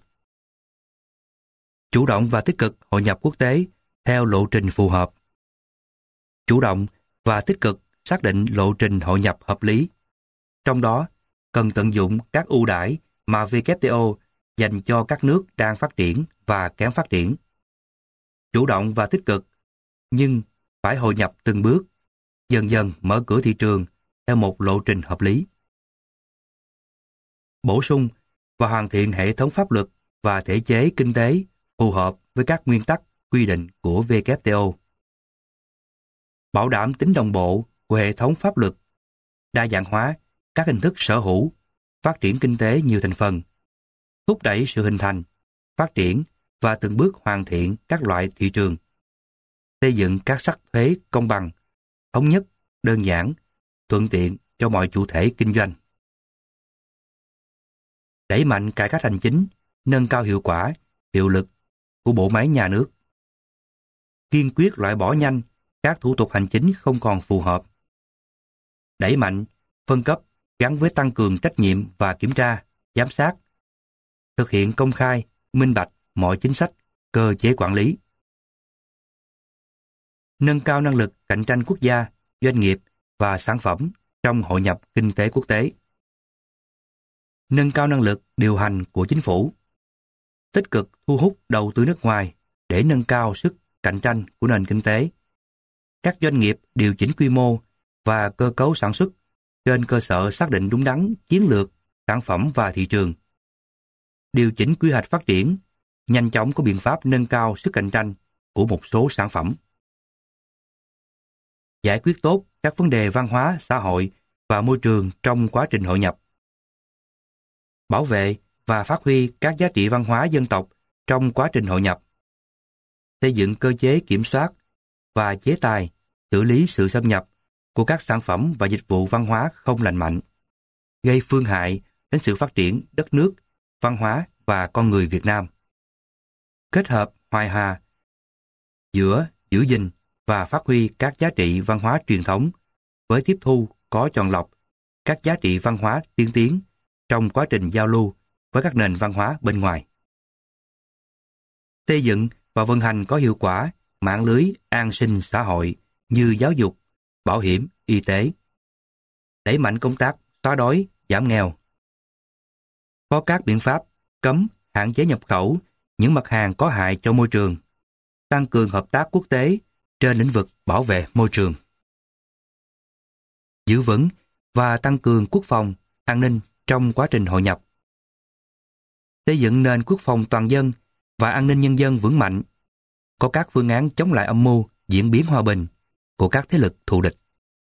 Chủ động và tích cực hội nhập quốc tế theo lộ trình phù hợp. Chủ động và tích cực xác định lộ trình hội nhập hợp lý. Trong đó, cần tận dụng các ưu đãi mà WTO dành cho các nước đang phát triển và kém phát triển. Chủ động và tích cực, nhưng phải hội nhập từng bước, dần dần mở cửa thị trường theo một lộ trình hợp lý. Bổ sung và hoàn thiện hệ thống pháp luật và thể chế kinh tế phù hợp với các nguyên tắc quy định của WTO. Bảo đảm tính đồng bộ của hệ thống pháp luật, đa dạng hóa các hình thức sở hữu, phát triển kinh tế nhiều thành phần, thúc đẩy sự hình thành, phát triển và từng bước hoàn thiện các loại thị trường, xây dựng các sắc thuế công bằng, thống nhất, đơn giản, thuận tiện cho mọi chủ thể kinh doanh. Đẩy mạnh cải cách hành chính, nâng cao hiệu quả, hiệu lực của bộ máy nhà nước. Kiên quyết loại bỏ nhanh các thủ tục hành chính không còn phù hợp. Đẩy mạnh, phân cấp gắn với tăng cường trách nhiệm và kiểm tra, giám sát. Thực hiện công khai, minh bạch mọi chính sách, cơ chế quản lý. Nâng cao năng lực cạnh tranh quốc gia, doanh nghiệp và sản phẩm trong hội nhập kinh tế quốc tế. Nâng cao năng lực điều hành của chính phủ. Tích cực thu hút đầu tư nước ngoài để nâng cao sức cạnh tranh của nền kinh tế. Các doanh nghiệp điều chỉnh quy mô và cơ cấu sản xuất trên cơ sở xác định đúng đắn chiến lược, sản phẩm và thị trường. Điều chỉnh quy hoạch phát triển, nhanh chóng có biện pháp nâng cao sức cạnh tranh của một số sản phẩm. Giải quyết tốt các vấn đề văn hóa, xã hội và môi trường trong quá trình hội nhập. Bảo vệ và phát huy các giá trị văn hóa dân tộc trong quá trình hội nhập. Xây dựng cơ chế kiểm soát và chế tài xử lý sự xâm nhập của các sản phẩm và dịch vụ văn hóa không lành mạnh, gây phương hại đến sự phát triển đất nước, văn hóa và con người Việt Nam. Kết hợp hài hòa giữa giữ gìn và phát huy các giá trị văn hóa truyền thống với tiếp thu có chọn lọc các giá trị văn hóa tiên tiến trong quá trình giao lưu với các nền văn hóa bên ngoài. Xây dựng và vận hành có hiệu quả mạng lưới an sinh xã hội như giáo dục, bảo hiểm, y tế. Đẩy mạnh công tác xóa đói, giảm nghèo. Có các biện pháp cấm, hạn chế nhập khẩu những mặt hàng có hại cho môi trường. Tăng cường hợp tác quốc tế trên lĩnh vực bảo vệ môi trường. Giữ vững và tăng cường quốc phòng, an ninh trong quá trình hội nhập. Xây dựng nền quốc phòng toàn dân và an ninh nhân dân vững mạnh. Có các phương án chống lại âm mưu, diễn biến hòa bình của các thế lực thù địch.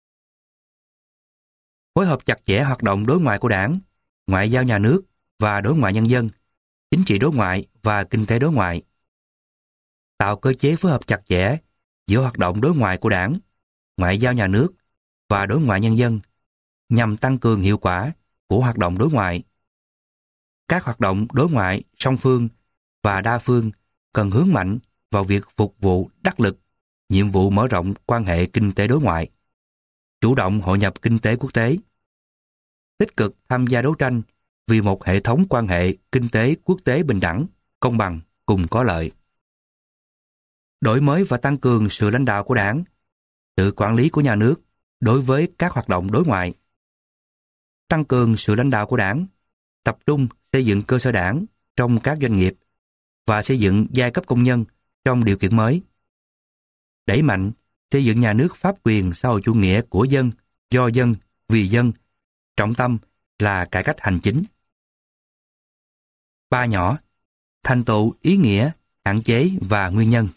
Phối hợp chặt chẽ hoạt động đối ngoại của Đảng, ngoại giao nhà nước và đối ngoại nhân dân, chính trị đối ngoại và kinh tế đối ngoại. Tạo cơ chế phối hợp chặt chẽ giữa hoạt động đối ngoại của Đảng, ngoại giao nhà nước và đối ngoại nhân dân nhằm tăng cường hiệu quả của hoạt động đối ngoại. Các hoạt động đối ngoại song phương và đa phương cần hướng mạnh vào việc phục vụ đắc lực nhiệm vụ mở rộng quan hệ kinh tế đối ngoại, chủ động hội nhập kinh tế quốc tế, tích cực tham gia đấu tranh vì một hệ thống quan hệ kinh tế quốc tế bình đẳng, công bằng, cùng có lợi. Đổi mới và tăng cường sự lãnh đạo của Đảng, sự quản lý của nhà nước đối với các hoạt động đối ngoại. Tăng cường sự lãnh đạo của Đảng, tập trung xây dựng cơ sở Đảng trong các doanh nghiệp và xây dựng giai cấp công nhân trong điều kiện mới. Đẩy mạnh xây dựng nhà nước pháp quyền xã hội chủ nghĩa của dân, do dân, vì dân, trọng tâm là cải cách hành chính. 3 nhỏ, thành tựu ý nghĩa, hạn chế và nguyên nhân.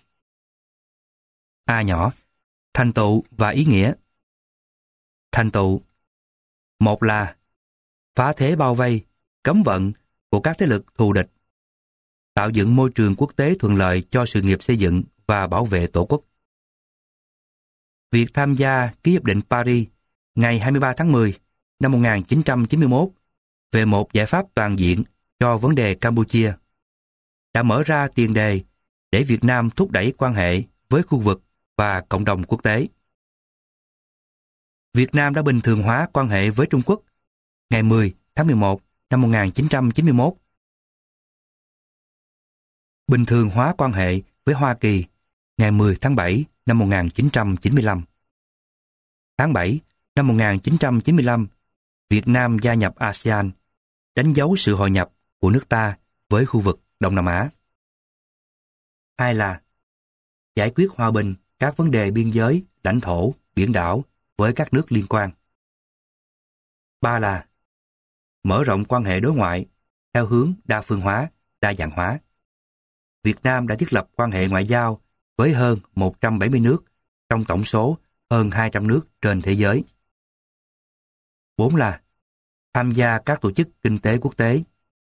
A nhỏ, thành tựu và ý nghĩa. Thành tựu. Một là phá thế bao vây, cấm vận của các thế lực thù địch, tạo dựng môi trường quốc tế thuận lợi cho sự nghiệp xây dựng và bảo vệ Tổ quốc. Việc tham gia ký Hiệp định Paris ngày 23 tháng 10 năm 1991 về một giải pháp toàn diện cho vấn đề Campuchia đã mở ra tiền đề để Việt Nam thúc đẩy quan hệ với khu vực và cộng đồng quốc tế. Việt Nam đã bình thường hóa quan hệ với Trung Quốc ngày 10 tháng 11 năm 1991. Bình thường hóa quan hệ với Hoa Kỳ ngày 10 tháng 7 năm 1995. Tháng 7 năm 1995, Việt Nam gia nhập ASEAN, đánh dấu sự hội nhập của nước ta với khu vực Đông Nam Á. 2 là giải quyết hòa bình các vấn đề biên giới, lãnh thổ, biển đảo với các nước liên quan. 3 là mở rộng quan hệ đối ngoại theo hướng đa phương hóa, đa dạng hóa. Việt Nam đã thiết lập quan hệ ngoại giao với hơn 170 nước trong tổng số hơn 200 nước trên thế giới. 4 là tham gia các tổ chức kinh tế quốc tế.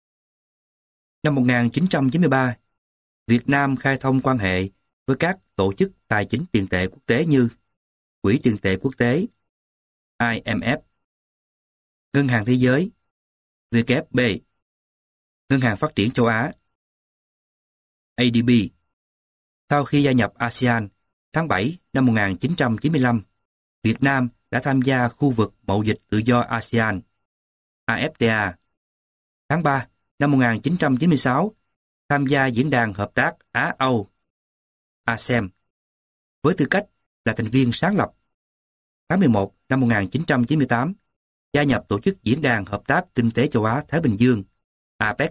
Năm 1993, Việt Nam khai thông quan hệ với các tổ chức tài chính tiền tệ quốc tế như Quỹ tiền tệ quốc tế, IMF, Ngân hàng Thế giới, WB, Ngân hàng Phát triển châu Á, ADB. Sau khi gia nhập ASEAN, tháng 7 năm 1995, Việt Nam đã tham gia khu vực mậu dịch tự do ASEAN, AFTA. Tháng 3 năm 1996, tham gia Diễn đàn Hợp tác Á-Âu, ASEM, với tư cách là thành viên sáng lập. Tháng 11 năm 1998, gia nhập tổ chức Diễn đàn Hợp tác Kinh tế Châu Á-Thái Bình Dương, APEC.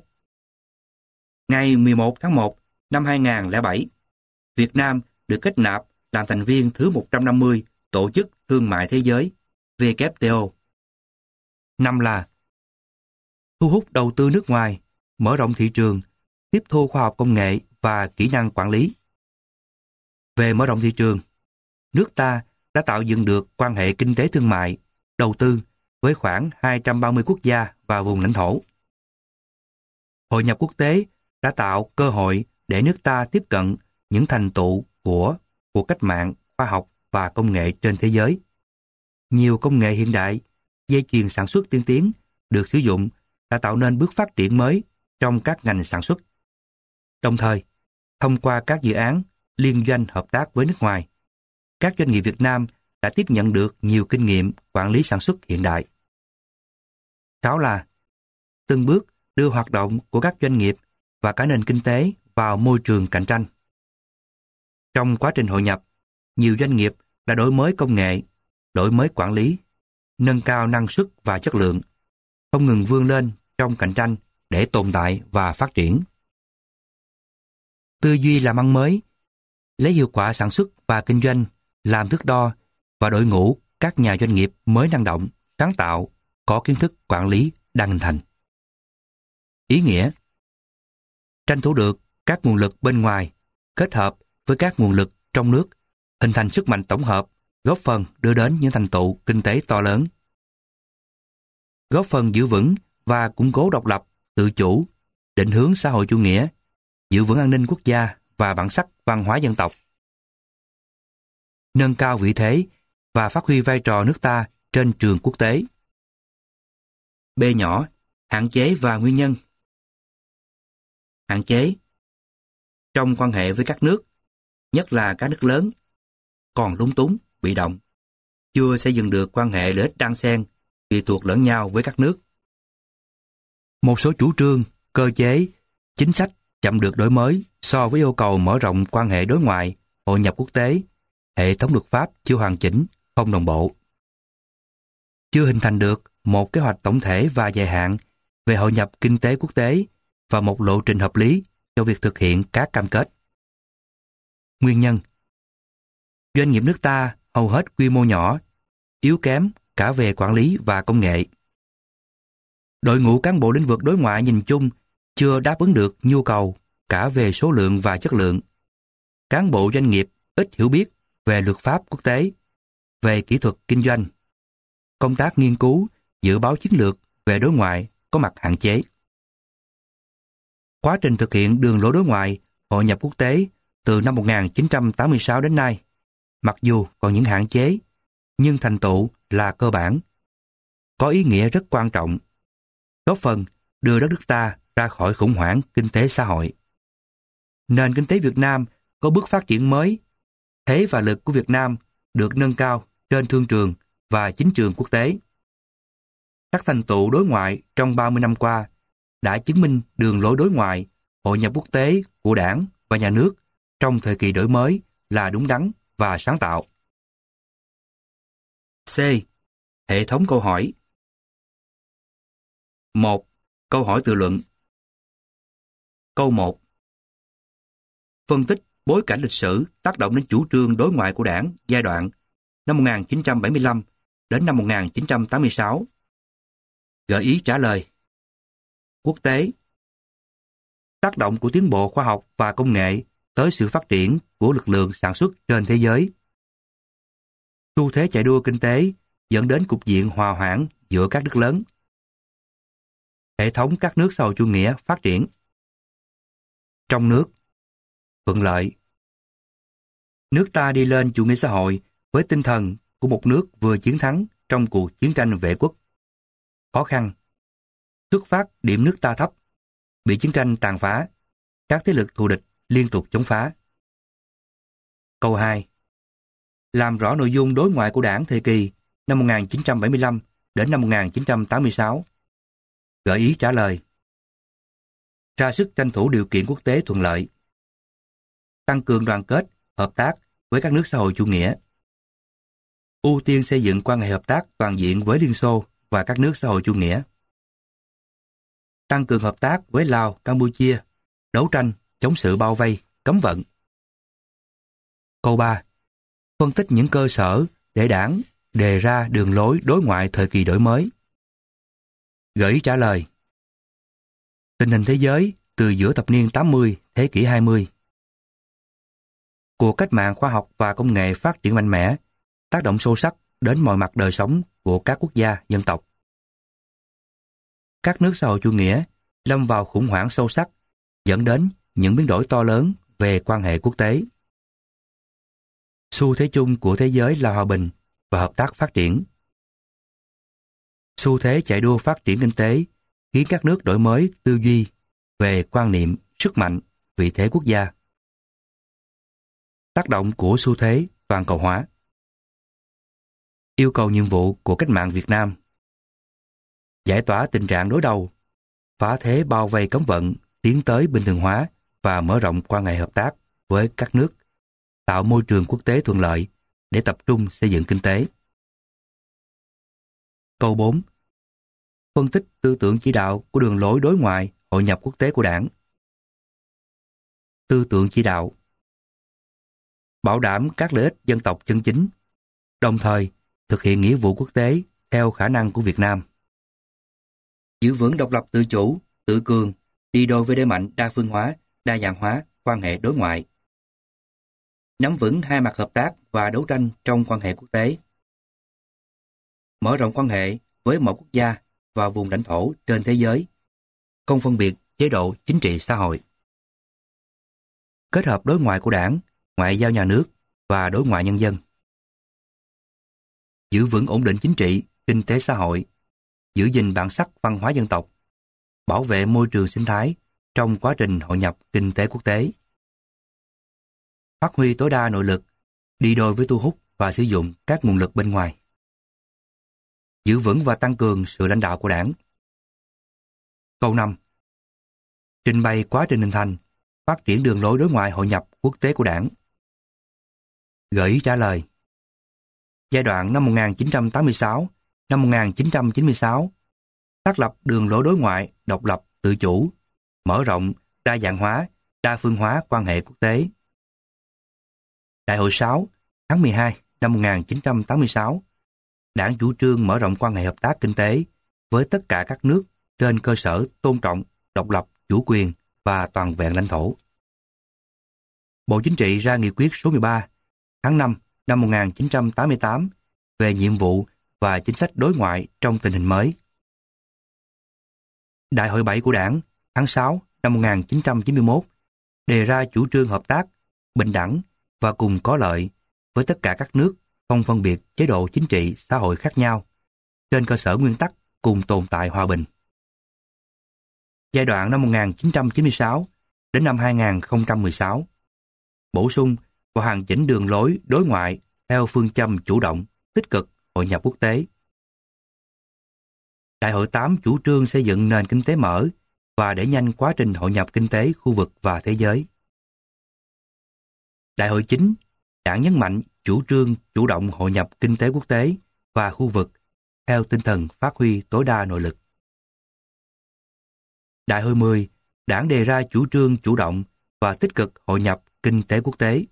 Ngày 11 tháng 1 năm 2007, Việt Nam được kết nạp làm thành viên thứ 150 Tổ chức Thương mại Thế giới, WTO. 5 là thu hút đầu tư nước ngoài, mở rộng thị trường, tiếp thu khoa học công nghệ và kỹ năng quản lý. Về mở rộng thị trường, nước ta đã tạo dựng được quan hệ kinh tế thương mại, đầu tư với khoảng 230 quốc gia và vùng lãnh thổ. Hội nhập quốc tế đã tạo cơ hội để nước ta tiếp cận những thành tựu của cuộc cách mạng khoa học và công nghệ trên thế giới. Nhiều công nghệ hiện đại, dây chuyền sản xuất tiên tiến được sử dụng đã tạo nên bước phát triển mới trong các ngành sản xuất. Đồng thời, thông qua các dự án liên doanh hợp tác với nước ngoài, các doanh nghiệp Việt Nam đã tiếp nhận được nhiều kinh nghiệm quản lý sản xuất hiện đại. 6 là từng bước đưa hoạt động của các doanh nghiệp và cả nền kinh tế vào môi trường cạnh tranh. Trong quá trình hội nhập, nhiều doanh nghiệp đã đổi mới công nghệ, đổi mới quản lý, nâng cao năng suất và chất lượng, không ngừng vươn lên trong cạnh tranh để tồn tại và phát triển. Tư duy làm ăn mới, lấy hiệu quả sản xuất và kinh doanh làm thước đo và đội ngũ các nhà doanh nghiệp mới năng động, sáng tạo, có kiến thức quản lý đang hình thành. Ý nghĩa: tranh thủ được các nguồn lực bên ngoài, kết hợp với các nguồn lực trong nước, hình thành sức mạnh tổng hợp, góp phần đưa đến những thành tựu kinh tế to lớn. Góp phần giữ vững và củng cố độc lập, tự chủ, định hướng xã hội chủ nghĩa, giữ vững an ninh quốc gia và bản sắc văn hóa dân tộc. Nâng cao vị thế và phát huy vai trò nước ta trên trường quốc tế. B nhỏ, hạn chế và nguyên nhân. Hạn chế: trong quan hệ với các nước, nhất là các nước lớn, còn lúng túng, bị động, chưa xây dựng được quan hệ lợi ích đan xen, tùy thuộc lẫn nhau với các nước. Một số chủ trương, cơ chế, chính sách chậm được đổi mới so với yêu cầu mở rộng quan hệ đối ngoại, hội nhập quốc tế, hệ thống luật pháp chưa hoàn chỉnh, không đồng bộ. Chưa hình thành được một kế hoạch tổng thể và dài hạn về hội nhập kinh tế quốc tế và một lộ trình hợp lý cho việc thực hiện các cam kết. Nguyên nhân: doanh nghiệp nước ta hầu hết quy mô nhỏ, yếu kém cả về quản lý và công nghệ. Đội ngũ cán bộ lĩnh vực đối ngoại nhìn chung chưa đáp ứng được nhu cầu cả về số lượng và chất lượng. Cán bộ doanh nghiệp ít hiểu biết về luật pháp quốc tế, về kỹ thuật kinh doanh. Công tác nghiên cứu, dự báo chiến lược về đối ngoại có mặt hạn chế. Quá trình thực hiện đường lối đối ngoại, hội nhập quốc tế từ năm 1986 đến nay, mặc dù còn những hạn chế, nhưng thành tựu là cơ bản, có ý nghĩa rất quan trọng, góp phần đưa đất nước ta ra khỏi khủng hoảng kinh tế xã hội. nền kinh tế Việt Nam có bước phát triển mới, thế và lực của Việt Nam được nâng cao trên thương trường và chính trường quốc tế. Các thành tựu đối ngoại trong 30 năm qua đã chứng minh đường lối đối ngoại, hội nhập quốc tế của Đảng và Nhà nước trong thời kỳ đổi mới là đúng đắn và sáng tạo. C. Hệ thống câu hỏi. 1. Câu hỏi tự luận. Câu 1. Phân tích bối cảnh lịch sử tác động đến chủ trương đối ngoại của Đảng giai đoạn năm 1975 đến năm 1986. Gợi ý trả lời. Quốc tế. Tác động của tiến bộ khoa học và công nghệ tới sự phát triển của lực lượng sản xuất trên thế giới. Xu thế chạy đua kinh tế dẫn đến cục diện hòa hoãn giữa các nước lớn. Hệ thống các nước xã hội chủ nghĩa phát triển. Trong nước. Thuận lợi. Nước ta đi lên chủ nghĩa xã hội với tinh thần của một nước vừa chiến thắng trong cuộc chiến tranh vệ quốc. Khó khăn. Xuất phát điểm nước ta thấp, bị chiến tranh tàn phá, các thế lực thù địch liên tục chống phá. Câu 2. Làm rõ nội dung đối ngoại của Đảng thời kỳ năm 1975 đến năm 1986. Gợi ý trả lời. Ra sức tranh thủ điều kiện quốc tế thuận lợi. Tăng cường đoàn kết, hợp tác với các nước xã hội chủ nghĩa. Ưu tiên xây dựng quan hệ hợp tác toàn diện với Liên Xô và các nước xã hội chủ nghĩa. Tăng cường hợp tác với Lào, Campuchia, đấu tranh chống sự bao vây, cấm vận. Câu 3. Phân tích những cơ sở để Đảng đề ra đường lối đối ngoại thời kỳ đổi mới. Gợi ý trả lời. Tình hình thế giới từ giữa thập niên 80 thế kỷ 20. Cuộc cách mạng khoa học và công nghệ phát triển mạnh mẽ, tác động sâu sắc đến mọi mặt đời sống của các quốc gia, dân tộc. Các nước xã hội chủ nghĩa lâm vào khủng hoảng sâu sắc, dẫn đến những biến đổi to lớn về quan hệ quốc tế. Xu thế chung của thế giới là hòa bình và hợp tác phát triển. Xu thế chạy đua phát triển kinh tế khiến các nước đổi mới tư duy về quan niệm, sức mạnh, vị thế quốc gia. Tác động của xu thế toàn cầu hóa. Yêu cầu nhiệm vụ của cách mạng Việt Nam. Giải tỏa tình trạng đối đầu, phá thế bao vây cấm vận, tiến tới bình thường hóa và mở rộng quan hệ hợp tác với các nước, tạo môi trường quốc tế thuận lợi để tập trung xây dựng kinh tế. Câu 4. Phân tích tư tưởng chỉ đạo của đường lối đối ngoại, hội nhập quốc tế của Đảng. Tư tưởng chỉ đạo. Bảo đảm các lợi ích dân tộc chân chính, đồng thời thực hiện nghĩa vụ quốc tế theo khả năng của Việt Nam. Giữ vững độc lập tự chủ, tự cường, đi đôi với đẩy mạnh đa phương hóa, đa dạng hóa quan hệ đối ngoại. Nắm vững hai mặt hợp tác và đấu tranh trong quan hệ quốc tế. Mở rộng quan hệ với mọi quốc gia và vùng lãnh thổ trên thế giới, không phân biệt chế độ chính trị xã hội. Kết hợp đối ngoại của Đảng, ngoại giao nhà nước và đối ngoại nhân dân. Giữ vững ổn định chính trị, kinh tế xã hội, giữ gìn bản sắc văn hóa dân tộc, bảo vệ môi trường sinh thái trong quá trình hội nhập kinh tế quốc tế. Phát huy tối đa nội lực, đi đôi với thu hút và sử dụng các nguồn lực bên ngoài. Giữ vững và tăng cường sự lãnh đạo của Đảng. Câu 5. Trình bày quá trình hình thành, phát triển đường lối đối ngoại hội nhập quốc tế của Đảng. Gợi ý trả lời. Giai đoạn năm 1986, năm 1996, xác lập đường lối đối ngoại độc lập, tự chủ, mở rộng, đa dạng hóa, đa phương hóa quan hệ quốc tế. Đại hội 6, tháng 12 năm 1986, Đảng chủ trương mở rộng quan hệ hợp tác kinh tế với tất cả các nước trên cơ sở tôn trọng, độc lập, chủ quyền và toàn vẹn lãnh thổ. Bộ Chính trị ra nghị quyết số 13, tháng 5 năm 1988 về nhiệm vụ và chính sách đối ngoại trong tình hình mới. Đại hội 7 của Đảng, tháng 6 năm 1991, đề ra chủ trương hợp tác, bình đẳng và cùng có lợi với tất cả các nước không phân biệt chế độ chính trị xã hội khác nhau, trên cơ sở nguyên tắc cùng tồn tại hòa bình. Giai đoạn năm 1996 đến năm 2016. Bổ sung và hoàn chỉnh đường lối đối ngoại theo phương châm chủ động, tích cực, hội nhập quốc tế. Đại hội 8 chủ trương xây dựng nền kinh tế mở và đẩy nhanh quá trình hội nhập kinh tế khu vực và thế giới. Đại hội 9, Đảng nhấn mạnh chủ trương chủ động hội nhập kinh tế quốc tế và khu vực theo tinh thần phát huy tối đa nội lực. Đại hội 10, Đảng đề ra chủ trương chủ động và tích cực hội nhập kinh tế quốc tế.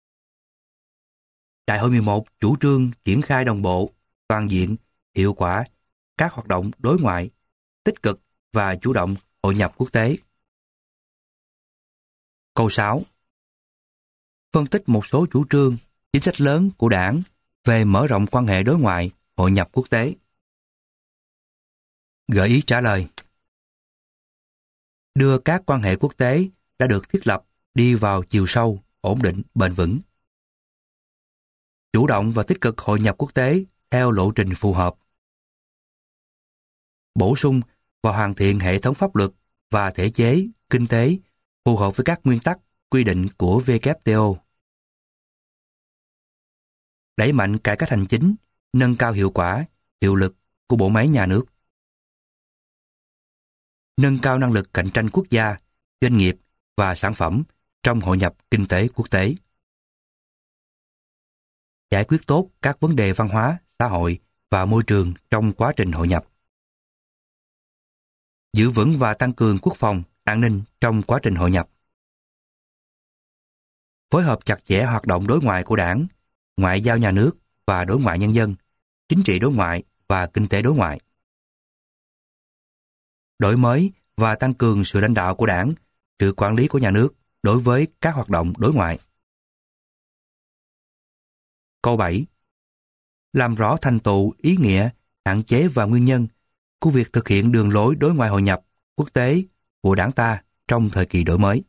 Đại hội 11 chủ trương triển khai đồng bộ, toàn diện, hiệu quả các hoạt động đối ngoại, tích cực và chủ động hội nhập quốc tế. Câu 6. Phân tích một số chủ trương, chính sách lớn của Đảng về mở rộng quan hệ đối ngoại, hội nhập quốc tế. Gợi ý trả lời. Đưa các quan hệ quốc tế đã được thiết lập đi vào chiều sâu, ổn định, bền vững. Chủ động và tích cực hội nhập quốc tế theo lộ trình phù hợp. Bổ sung và hoàn thiện hệ thống pháp luật và thể chế kinh tế phù hợp với các nguyên tắc, quy định của WTO. Đẩy mạnh cải cách hành chính, nâng cao hiệu quả, hiệu lực của bộ máy nhà nước. Nâng cao năng lực cạnh tranh quốc gia, doanh nghiệp và sản phẩm trong hội nhập kinh tế quốc tế. Giải quyết tốt các vấn đề văn hóa, xã hội và môi trường trong quá trình hội nhập. Giữ vững và tăng cường quốc phòng, an ninh trong quá trình hội nhập. Phối hợp chặt chẽ hoạt động đối ngoại của Đảng, ngoại giao nhà nước và đối ngoại nhân dân, chính trị đối ngoại và kinh tế đối ngoại. Đổi mới và tăng cường sự lãnh đạo của Đảng, sự quản lý của nhà nước đối với các hoạt động đối ngoại. Câu 7. Làm rõ thành tựu, ý nghĩa, hạn chế và nguyên nhân của việc thực hiện đường lối đối ngoại hội nhập quốc tế của Đảng ta trong thời kỳ đổi mới.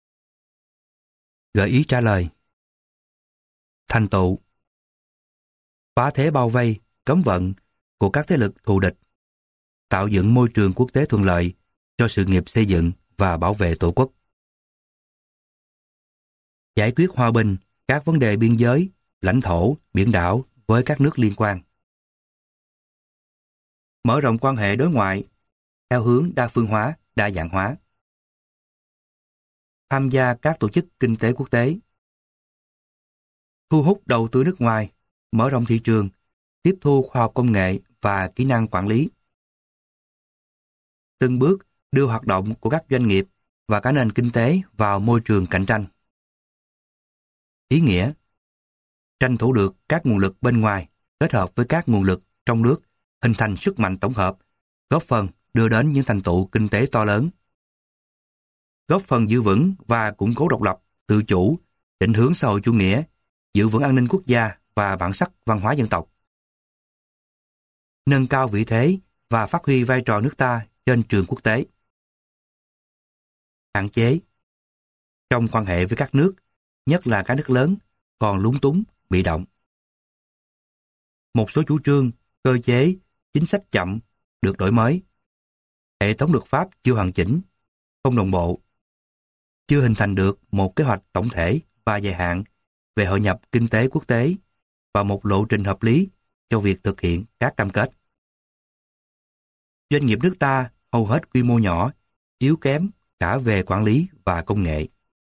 Gợi ý trả lời. Thành tựu: phá thế bao vây, cấm vận của các thế lực thù địch, tạo dựng môi trường quốc tế thuận lợi cho sự nghiệp xây dựng và bảo vệ Tổ quốc. Giải quyết hòa bình các vấn đề biên giới, lãnh thổ, biển đảo với các nước liên quan. Mở rộng quan hệ đối ngoại theo hướng đa phương hóa, đa dạng hóa. Tham gia các tổ chức kinh tế quốc tế. Thu hút đầu tư nước ngoài, mở rộng thị trường, tiếp thu khoa học công nghệ và kỹ năng quản lý. Từng bước đưa hoạt động của các doanh nghiệp và cả nền kinh tế vào môi trường cạnh tranh. Ý nghĩa: tranh thủ được các nguồn lực bên ngoài kết hợp với các nguồn lực trong nước, hình thành sức mạnh tổng hợp, góp phần đưa đến những thành tựu kinh tế to lớn. Góp phần giữ vững và củng cố độc lập, tự chủ, định hướng xã hội chủ nghĩa, giữ vững an ninh quốc gia và bản sắc văn hóa dân tộc. Nâng cao vị thế và phát huy vai trò nước ta trên trường quốc tế. Hạn chế: trong quan hệ với các nước, nhất là các nước lớn, còn lúng túng, bị động. Một số chủ trương, cơ chế, chính sách chậm, được đổi mới. Hệ thống luật pháp chưa hoàn chỉnh, không đồng bộ. Chưa hình thành được một kế hoạch tổng thể và dài hạn về hội nhập kinh tế quốc tế và một lộ trình hợp lý cho việc thực hiện các cam kết. Doanh nghiệp nước ta hầu hết quy mô nhỏ, yếu kém cả về quản lý và công nghệ.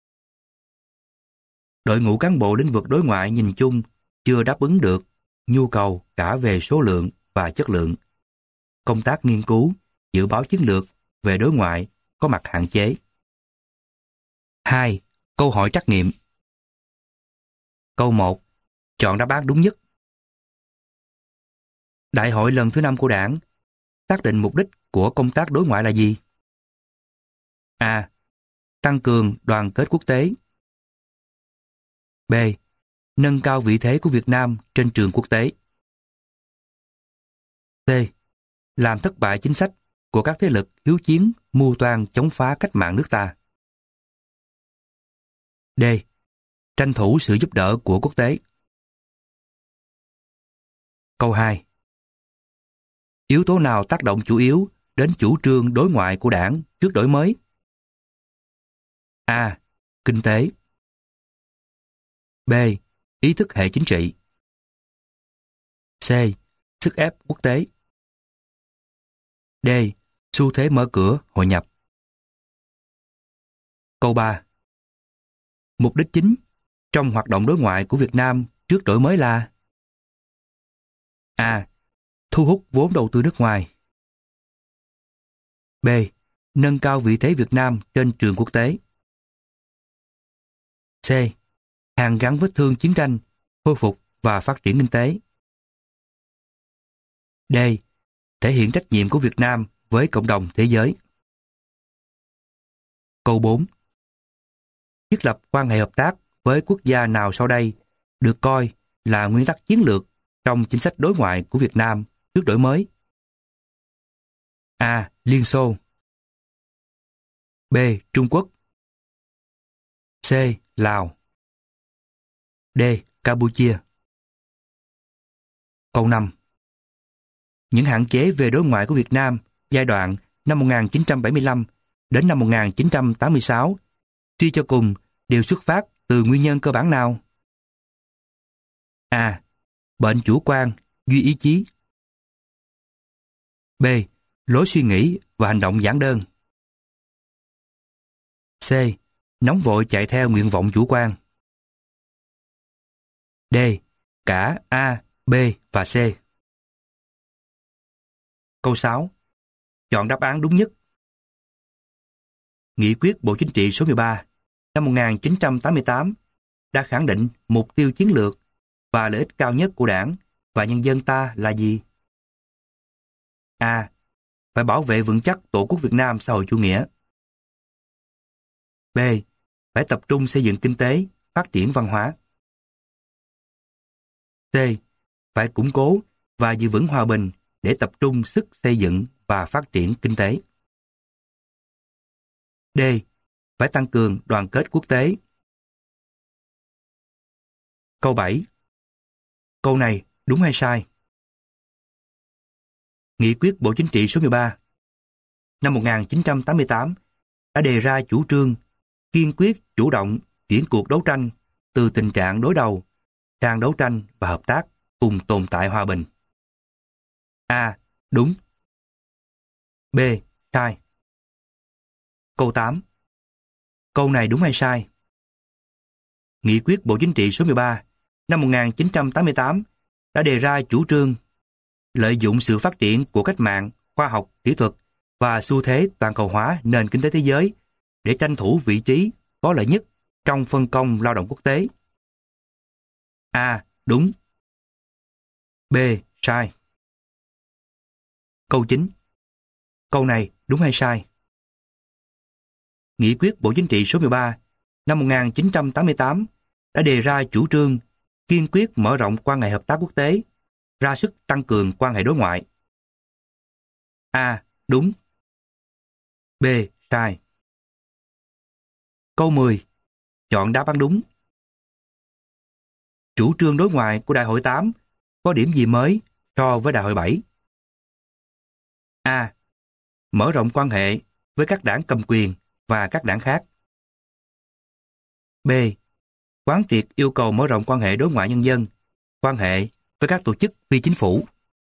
Đội ngũ cán bộ lĩnh vực đối ngoại nhìn chung chưa đáp ứng được nhu cầu cả về số lượng và chất lượng. Công tác nghiên cứu, dự báo chiến lược về đối ngoại có mặt hạn chế. 2. Câu hỏi trắc nghiệm. Câu 1. Chọn đáp án đúng nhất. Đại hội lần thứ 5 của Đảng xác định mục đích của công tác đối ngoại là gì? A. Tăng cường đoàn kết quốc tế. B. Nâng cao vị thế của Việt Nam trên trường quốc tế. C. Làm thất bại chính sách của các thế lực hiếu chiến mưu toan chống phá cách mạng nước ta. D. Tranh thủ sự giúp đỡ của quốc tế. Câu 2. Yếu tố nào tác động chủ yếu đến chủ trương đối ngoại của Đảng trước đổi mới? A. Kinh tế. B. Ý thức hệ chính trị. C. Sức ép quốc tế. D. Xu thế mở cửa, hội nhập. Câu 3. Mục đích chính trong hoạt động đối ngoại của Việt Nam trước đổi mới là: A. Thu hút vốn đầu tư nước ngoài. B. Nâng cao vị thế Việt Nam trên trường quốc tế. C. Hàn gắn vết thương chiến tranh, khôi phục và phát triển kinh tế. D. Thể hiện trách nhiệm của Việt Nam với cộng đồng thế giới. Câu 4. Thiết lập quan hệ hợp tác với quốc gia nào sau đây được coi là nguyên tắc chiến lược trong chính sách đối ngoại của Việt Nam trước đổi mới? A. Liên Xô. B. Trung Quốc. C. Lào. D. Campuchia. Câu 5. Những hạn chế về đối ngoại của Việt Nam giai đoạn năm 1975 đến năm 1986 suy cho cùng đều xuất phát từ nguyên nhân cơ bản nào? A. Bệnh chủ quan, duy ý chí. B. Lối suy nghĩ và hành động giản đơn. C. Nóng vội chạy theo nguyện vọng chủ quan. D. Cả A, B và C. Câu 6. Chọn đáp án đúng nhất. Nghị quyết Bộ Chính trị số 13 năm 1988 đã khẳng định mục tiêu chiến lược và lợi ích cao nhất của Đảng và nhân dân ta là gì? A. Phải bảo vệ vững chắc Tổ quốc Việt Nam xã hội chủ nghĩa. B. Phải tập trung xây dựng kinh tế, phát triển văn hóa. C. Phải củng cố và giữ vững hòa bình để tập trung sức xây dựng và phát triển kinh tế. D. Phải tăng cường đoàn kết quốc tế. Câu 7. Câu này đúng hay sai? Nghị quyết Bộ Chính trị số 13 năm 1988 đã đề ra chủ trương kiên quyết chủ động chuyển cuộc đấu tranh từ tình trạng đối đầu sang đấu tranh và hợp tác cùng tồn tại hòa bình. A. Đúng. B. Sai. Câu 8. Câu này đúng hay sai? Nghị quyết Bộ Chính trị số 13 năm 1988 đã đề ra chủ trương lợi dụng sự phát triển của cách mạng, khoa học, kỹ thuật và xu thế toàn cầu hóa nền kinh tế thế giới để tranh thủ vị trí có lợi nhất trong phân công lao động quốc tế. A. Đúng. B. Sai. Câu 9. Câu này đúng hay sai? Nghị quyết Bộ Chính trị số 13 năm 1988 đã đề ra chủ trương kiên quyết mở rộng quan hệ hợp tác quốc tế, ra sức tăng cường quan hệ đối ngoại. A. Đúng. B. Sai. Câu 10. Chọn đáp án đúng. Chủ trương đối ngoại của Đại hội 8 có điểm gì mới so với Đại hội 7? A. Mở rộng quan hệ với các đảng cầm quyền và các đảng khác. B. Quán triệt yêu cầu mở rộng quan hệ đối ngoại nhân dân, quan hệ với các tổ chức phi chính phủ.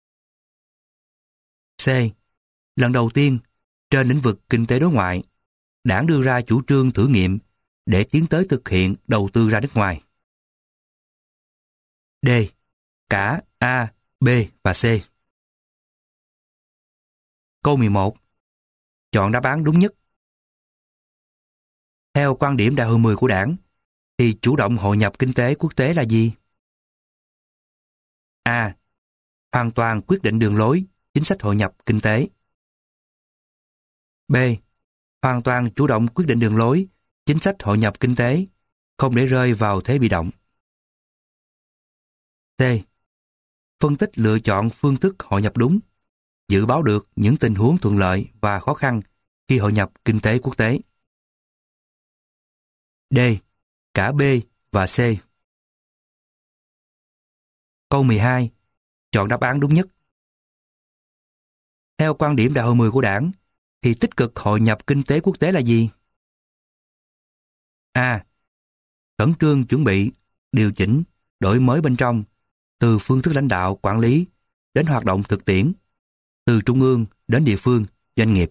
C. Lần đầu tiên, trên lĩnh vực kinh tế đối ngoại, Đảng đưa ra chủ trương thử nghiệm để tiến tới thực hiện đầu tư ra nước ngoài. D. Cả A, B và C. Câu 11. Chọn đáp án đúng nhất. Theo quan điểm Đại hội 10 của Đảng, thì chủ động hội nhập kinh tế quốc tế là gì? A. Hoàn toàn quyết định đường lối, chính sách hội nhập kinh tế. B. Hoàn toàn chủ động quyết định đường lối, chính sách hội nhập kinh tế, không để rơi vào thế bị động. C. Phân tích lựa chọn phương thức hội nhập đúng, dự báo được những tình huống thuận lợi và khó khăn khi hội nhập kinh tế quốc tế. D. Cả B và C. Câu 12. Chọn đáp án đúng nhất. Theo quan điểm Đại hội 10 của Đảng, thì tích cực hội nhập kinh tế quốc tế là gì? A. Khẩn trương chuẩn bị, điều chỉnh, đổi mới bên trong, từ phương thức lãnh đạo, quản lý đến hoạt động thực tiễn, từ trung ương đến địa phương, doanh nghiệp.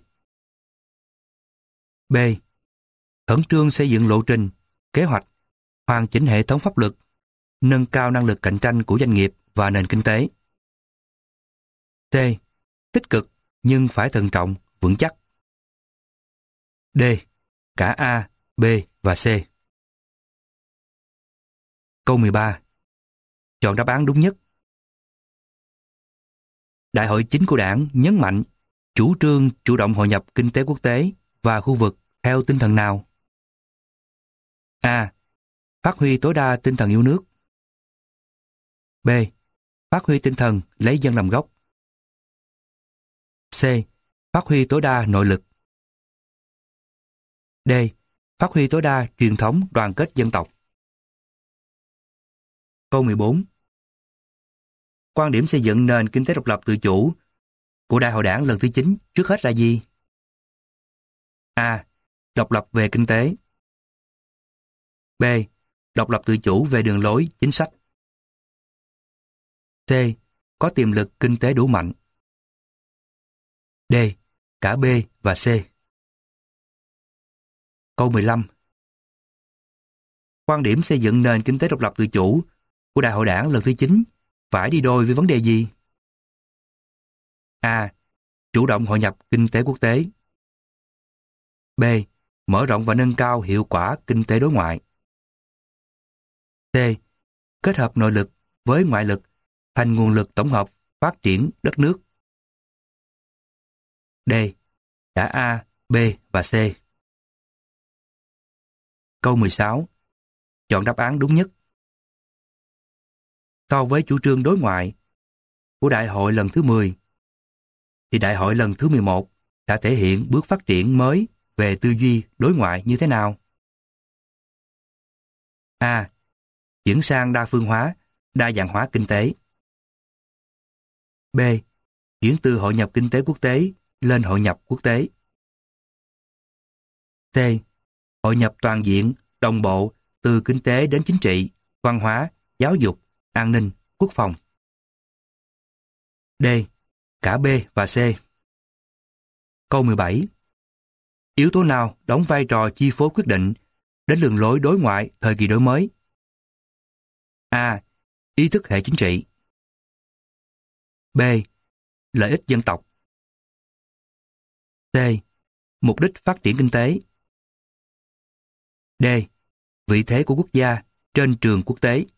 B. Khẩn trương xây dựng lộ trình, kế hoạch, hoàn chỉnh hệ thống pháp luật, nâng cao năng lực cạnh tranh của doanh nghiệp và nền kinh tế. C. Tích cực nhưng phải thận trọng, vững chắc. D. Cả A, B và C. Câu 13. Chọn đáp án đúng nhất. Đại hội 9 của Đảng nhấn mạnh chủ trương chủ động hội nhập kinh tế quốc tế và khu vực theo tinh thần nào? A. Phát huy tối đa tinh thần yêu nước. B. Phát huy tinh thần lấy dân làm gốc. C. Phát huy tối đa nội lực. D. Phát huy tối đa truyền thống đoàn kết dân tộc. Câu 14. Quan điểm xây dựng nền kinh tế độc lập tự chủ của Đại hội Đảng lần thứ 9 trước hết là gì? A. Độc lập về kinh tế. B. Độc lập tự chủ về đường lối, chính sách. C. Có tiềm lực kinh tế đủ mạnh. D. Cả B và C. Câu 15. Quan điểm xây dựng nền kinh tế độc lập tự chủ của Đại hội Đảng lần thứ 9 phải đi đôi với vấn đề gì? A. Chủ động hội nhập kinh tế quốc tế. B. Mở rộng và nâng cao hiệu quả kinh tế đối ngoại. C. Kết hợp nội lực với ngoại lực thành nguồn lực tổng hợp phát triển đất nước. D. Cả A, B và C. Câu 16. Chọn đáp án đúng nhất. So với chủ trương đối ngoại của Đại hội lần thứ 10, thì Đại hội lần thứ 11 đã thể hiện bước phát triển mới về tư duy đối ngoại như thế nào? A. Chuyển sang đa phương hóa, đa dạng hóa kinh tế. B. Chuyển từ hội nhập kinh tế quốc tế lên hội nhập quốc tế. C. Hội nhập toàn diện, đồng bộ từ kinh tế đến chính trị, văn hóa, giáo dục, an ninh, quốc phòng. D. Cả B và C. Câu 17. Yếu tố nào đóng vai trò chi phối quyết định đến đường lối đối ngoại thời kỳ đổi mới? A. Ý thức hệ chính trị. B. Lợi ích dân tộc. C. Mục đích phát triển kinh tế. D. Vị thế của quốc gia trên trường quốc tế.